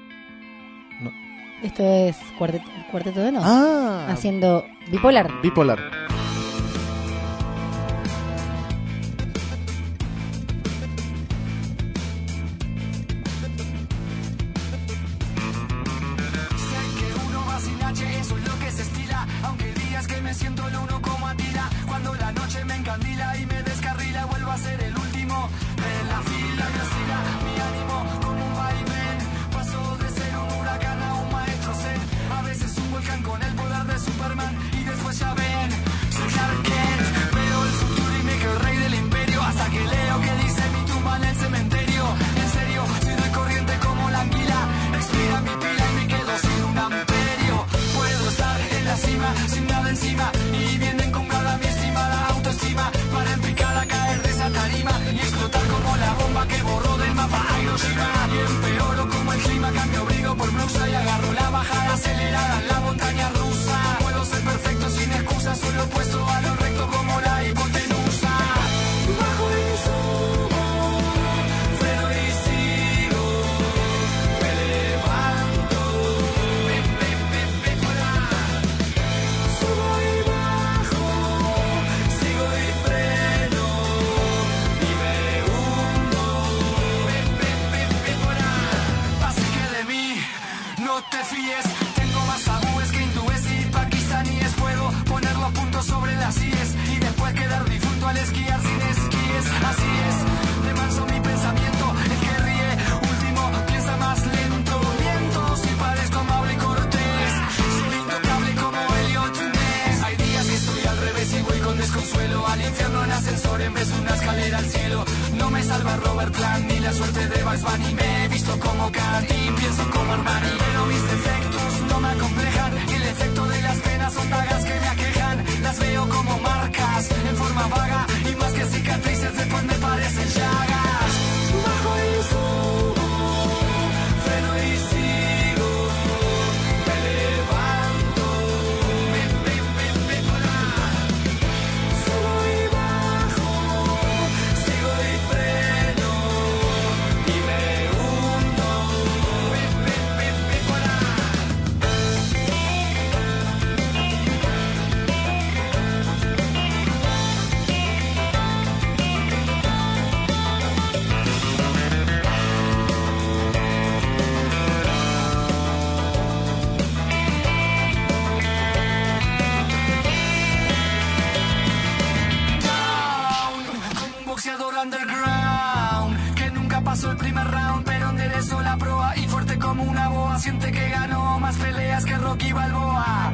no. Esto es Cuarteto, Cuarteto de Nos, ah, haciendo Bipolar. Bipolar. Eso es lo que se estila, aunque digas que me siento el uno como Atila. Cuando la noche me encandila y me descarrila, vuelvo a ser el último en la fila. Me oscila mi ánimo como un vaivén, paso de ser un huracán a un maestro zen. A veces un volcán con el poder de Superman y después ya ven, giro por blusa y agarro la bajada acelerada en la montaña rusa. Puedo ser perfecto sin excusa, solo opuesto a lo recto como la hipotenusa. Bajo y subo, freno y sigo, me levanto, me, me, me, me, para. Subo y bajo, sigo y freno, y me hundo, me, me, me, me, para. Así que de mí no te fíes, tengo más tabúes que hindúes y pakistaníes. Puedo poner los puntos sobre las íes y después quedar difunto al esquiar sin esquíes. Así es, de manso mi pensamiento, el que ríe último piensa más lento. Miento si parezco amable y cortés, soy intocable como Elliot Ness. Hay días que estoy al revés y voy con desconsuelo al infierno en ascensor en vez de una escalera al cielo. No me salva Robert Plant ni la suerte de Bugs Bunny. Me he visto como Candy, pienso como Armani. Pero mis defectos no me acomplejan, el efecto de las penas son dagas que me aquejan. Las veo como marcas en forma vaga y más que cicatrices después me parecen llagas. Bajo y subo, freno y sigo, me levanto, me, me, me, me, para. Subo y bajo, sigo y freno, y me hundo, me, me, me, me, para. Down, como un boxeador underground que nunca pasó el primer round, pero enderezó la proa y fuerte como una boa. Siente que ganó más peleas que Rocky Balboa.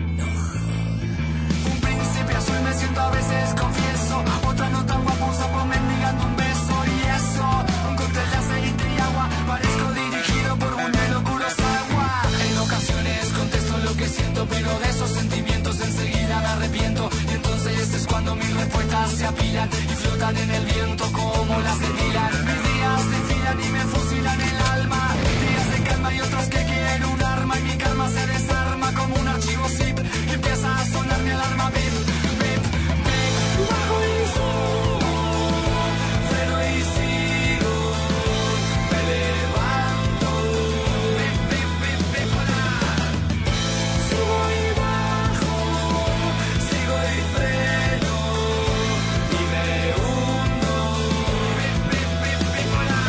Un príncipe azul me siento a veces, confieso. Otra no tan guapo, un sapo mendigando un beso. Y eso, un cóctel de aceite y agua. Parezco dirigido por Buñuelo Kurosawa. En ocasiones contesto lo que siento, pero de esos sentimientos enseguida me arrepiento. Y entonces es cuando mis respuestas se apilan y flotan en el viento como las de Dylan. Mis días desfilan y me fusilan el alma. Días de calma y otros que quieren un arma. Y mi calma se desarma como un archivo zip. Y empieza a sonar mi alarma. Bip, bip, bip. Bajo y subo, freno y sigo, me levanto, bip, bip, bip, bip, para. Subo y bajo, sigo y freno, y me hundo, bip, bip, bip, bip, para.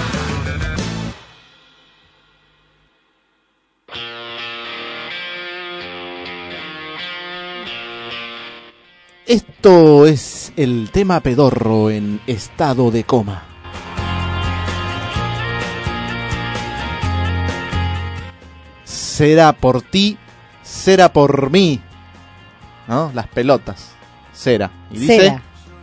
Esto es el tema pedorro en estado de coma. Será por ti, será por mí, ¿no? Las pelotas, será. Y dice, Será.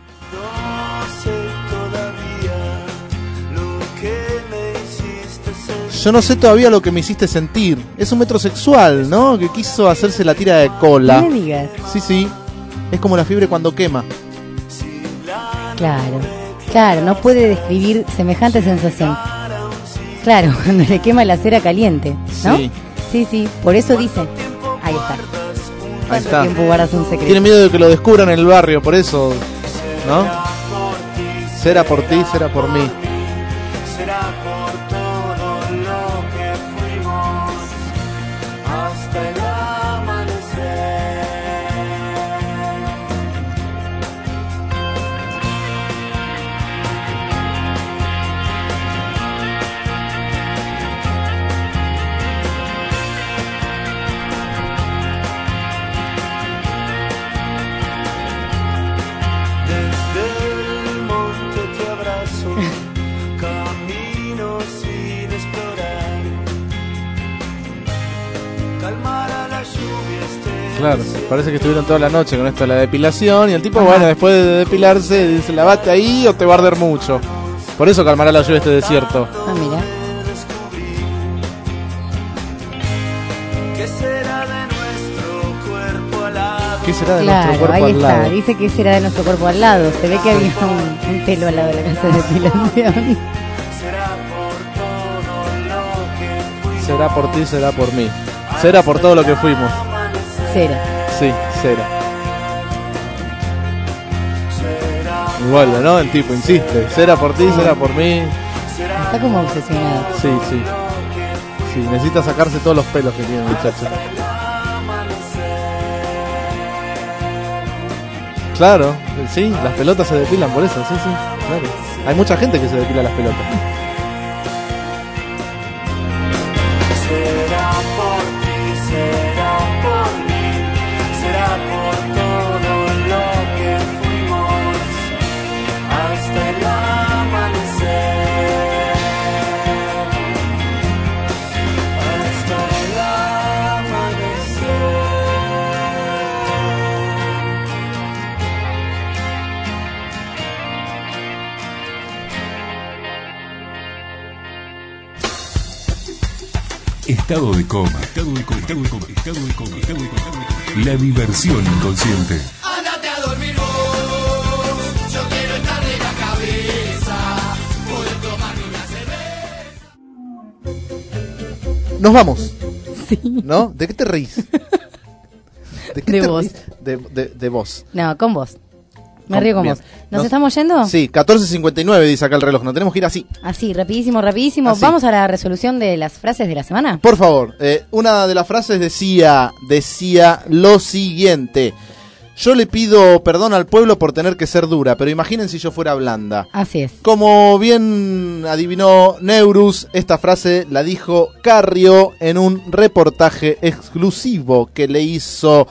yo no sé todavía lo que me hiciste sentir. Es un metrosexual, ¿no? Que quiso hacerse la tira de cola. No me digas. Sí, sí. Es como la fiebre cuando quema. Claro, claro, no puede describir semejante sensación. Claro, cuando le quema la cera caliente, ¿no? Sí. Sí, sí, por eso dice. Ahí está. Ahí ¿Cuánto está. tiempo guardas un secreto? Tiene miedo de que lo descubran en el barrio, por eso, ¿no? Será por ti, será por mí. Será por todo lo que fuimos hasta el amanecer. Desde el monte te abrazo, camino sin explorar. Calmar a la lluvia este. Claro, parece que estuvieron toda la noche con esto de la depilación. Y el tipo, bueno, después de depilarse, dice, lavate ahí o te va a arder mucho. Por eso calmará la lluvia este desierto. Ah, mira. ¿Qué será de nuestro cuerpo alado? ¿Qué será de Claro, nuestro cuerpo ahí al está. lado? Dice que será de nuestro cuerpo al lado. Se ve que había un, un pelo al lado de la casa de depilación. será por ti, será por mí. Será por todo lo que fuimos. Cera. Sí, será. Y vuelve, ¿no? El tipo insiste. Será por ti, será por mí. Está como obsesionado. Sí, sí. Sí, necesita sacarse todos los pelos que tiene el muchacho. Claro, sí, las pelotas se depilan por eso, sí, sí, claro. Hay mucha gente que se depila las pelotas. Será por ti, será por mí, será por todo lo que fuimos hasta el amanecer, hasta el amanecer. Estado de coma. Estado de coma. Estado de coma. Estado de coma. Estado de coma. La diversión inconsciente. Ándate a dormir vos, yo quiero estar de la cabeza, poder tomarme una cerveza. Nos vamos. Sí. ¿No? ¿De qué te reís? ¿De qué De te vos. reís? De, de, de vos. No, con vos. Me Con- río con bien. vos. ¿Nos, Nos- estamos yendo? Sí, catorce cincuenta y nueve dice acá el reloj. Nos tenemos que ir así. Así, rapidísimo, rapidísimo. Así. Vamos a la resolución de las frases de la semana. Por favor, eh, una de las frases decía, decía lo siguiente. Yo le pido perdón al pueblo por tener que ser dura, pero imaginen si yo fuera blanda. Así es. Como bien adivinó Neurus, esta frase la dijo Carrio en un reportaje exclusivo que le hizo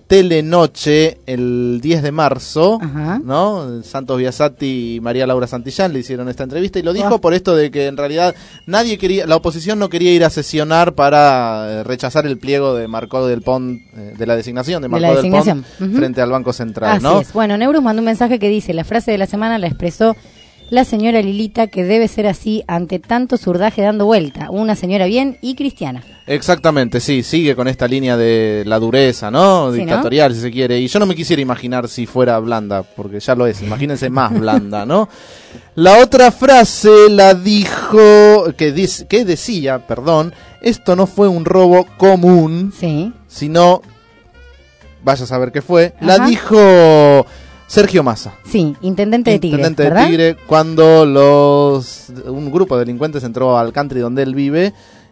Telenoche el diez de marzo, Ajá. ¿no? Santos Biasati y María Laura Santillán le hicieron esta entrevista y lo dijo Ah. por esto de que en realidad nadie quería, la oposición no quería ir a sesionar para eh, rechazar el pliego de Marcó del Pont, eh, de la designación de De Marcó la del Pont designación. Ujú. frente al Banco Central, Así ¿no? es. Bueno, Neurus mandó un mensaje que dice, la frase de la semana la expresó la señora Lilita, que debe ser así ante tanto zurdaje dando vuelta. Una señora bien y cristiana. Exactamente, sí, sigue con esta línea de la dureza, ¿no? Sí, ¿no? Dictatorial, si se quiere. Y yo no me quisiera imaginar si fuera blanda, porque ya lo es. Imagínense más blanda, ¿no? La otra frase la dijo, que, dice, que decía, perdón, esto no fue un robo común, sí. sino, vaya a saber qué fue, la Ajá. dijo Sergio Massa. Sí, intendente de Tigre, Intendente ¿verdad? de Tigre, cuando los un grupo de delincuentes entró al country donde él vive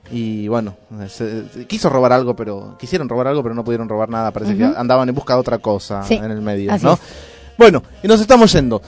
y bueno, se, quiso robar algo, pero quisieron robar algo, pero no pudieron robar nada. Parece Ujú. que andaban en busca de otra cosa Sí, en el medio, así ¿no? es. Bueno, y nos estamos yendo.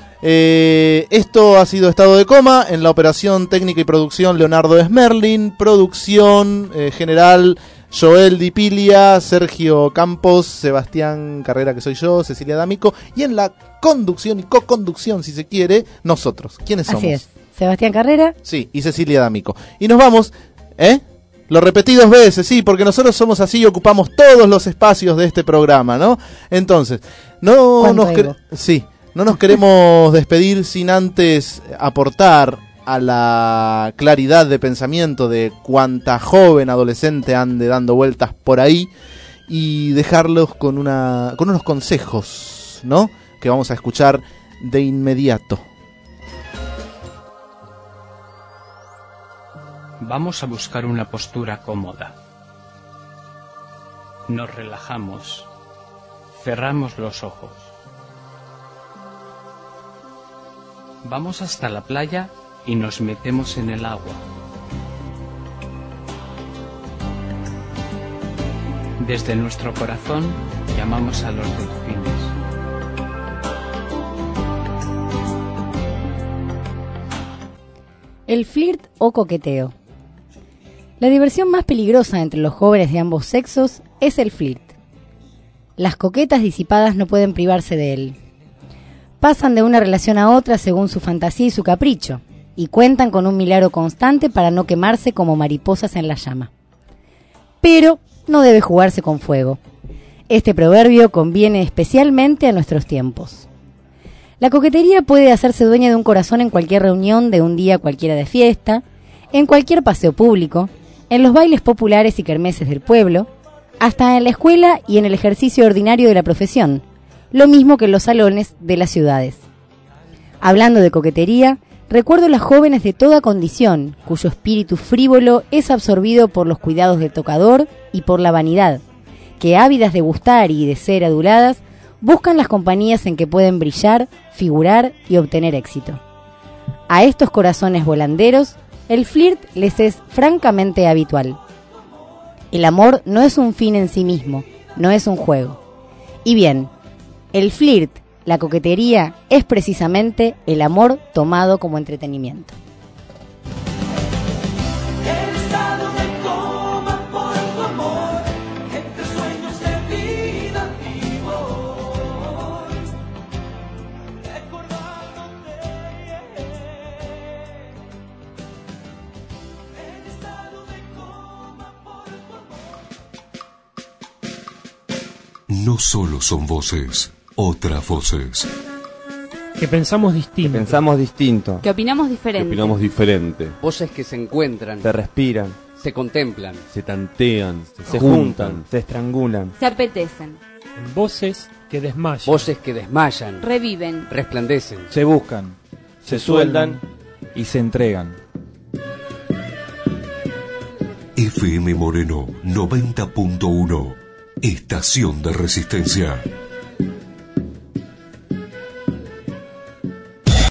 Eh, esto ha sido Estado de Coma. En la operación técnica y producción, Leonardo Smerlin. Producción eh, general, Joel Di Pilia, Sergio Campos, Sebastián Carrera, que soy yo, Cecilia D'Amico. Y en la conducción y co-conducción, si se quiere, nosotros. ¿Quiénes somos? Así es. Sebastián Carrera. Sí, y Cecilia D'Amico. Y nos vamos, ¿eh? Lo repetí dos veces, sí, porque nosotros somos así y ocupamos todos los espacios de este programa, ¿no? Entonces, no ¿Cuánto nos quer- ego? sí, no nos queremos despedir sin antes aportar a la claridad de pensamiento de cuánta joven adolescente ande dando vueltas por ahí y dejarlos con una con unos consejos, ¿no? Que vamos a escuchar de inmediato. Vamos a buscar una postura cómoda. Nos relajamos. Cerramos los ojos. Vamos hasta la playa y nos metemos en el agua. Desde nuestro corazón llamamos a los delfines. El flirt o coqueteo. La diversión más peligrosa entre los jóvenes de ambos sexos es el flirt. Las coquetas disipadas no pueden privarse de él. Pasan de una relación a otra según su fantasía y su capricho, y cuentan con un milagro constante para no quemarse como mariposas en la llama. Pero no debe jugarse con fuego. Este proverbio conviene especialmente a nuestros tiempos. La coquetería puede hacerse dueña de un corazón en cualquier reunión de un día cualquiera de fiesta, en cualquier paseo público, en los bailes populares y kermeses del pueblo, hasta en la escuela y en el ejercicio ordinario de la profesión, lo mismo que en los salones de las ciudades. Hablando de coquetería, Recuerdo las jóvenes de toda condición, cuyo espíritu frívolo es absorbido por los cuidados del tocador y por la vanidad, que ávidas de gustar y de ser aduladas, buscan las compañías en que pueden brillar, figurar y obtener éxito. A estos corazones volanderos, el flirt les es francamente habitual. El amor no es un fin en sí mismo, no es un juego. Y bien, el flirt, la coquetería, es precisamente el amor tomado como entretenimiento. El estado de coma por tu amor, entre sueños de vida vivos, recordándote. El estado de coma por tu amor. No solo son voces, otras voces. Que pensamos distinto. Que pensamos distinto. Que opinamos diferente. Que opinamos diferente. Voces que se encuentran, Se respiran, se contemplan, Se tantean, se, se juntan. juntan, se estrangulan. Se apetecen. En voces que desmayan. voces que desmayan, Reviven. resplandecen. Se buscan, se sueldan y se entregan. F M Moreno noventa punto uno. Estación de Resistencia.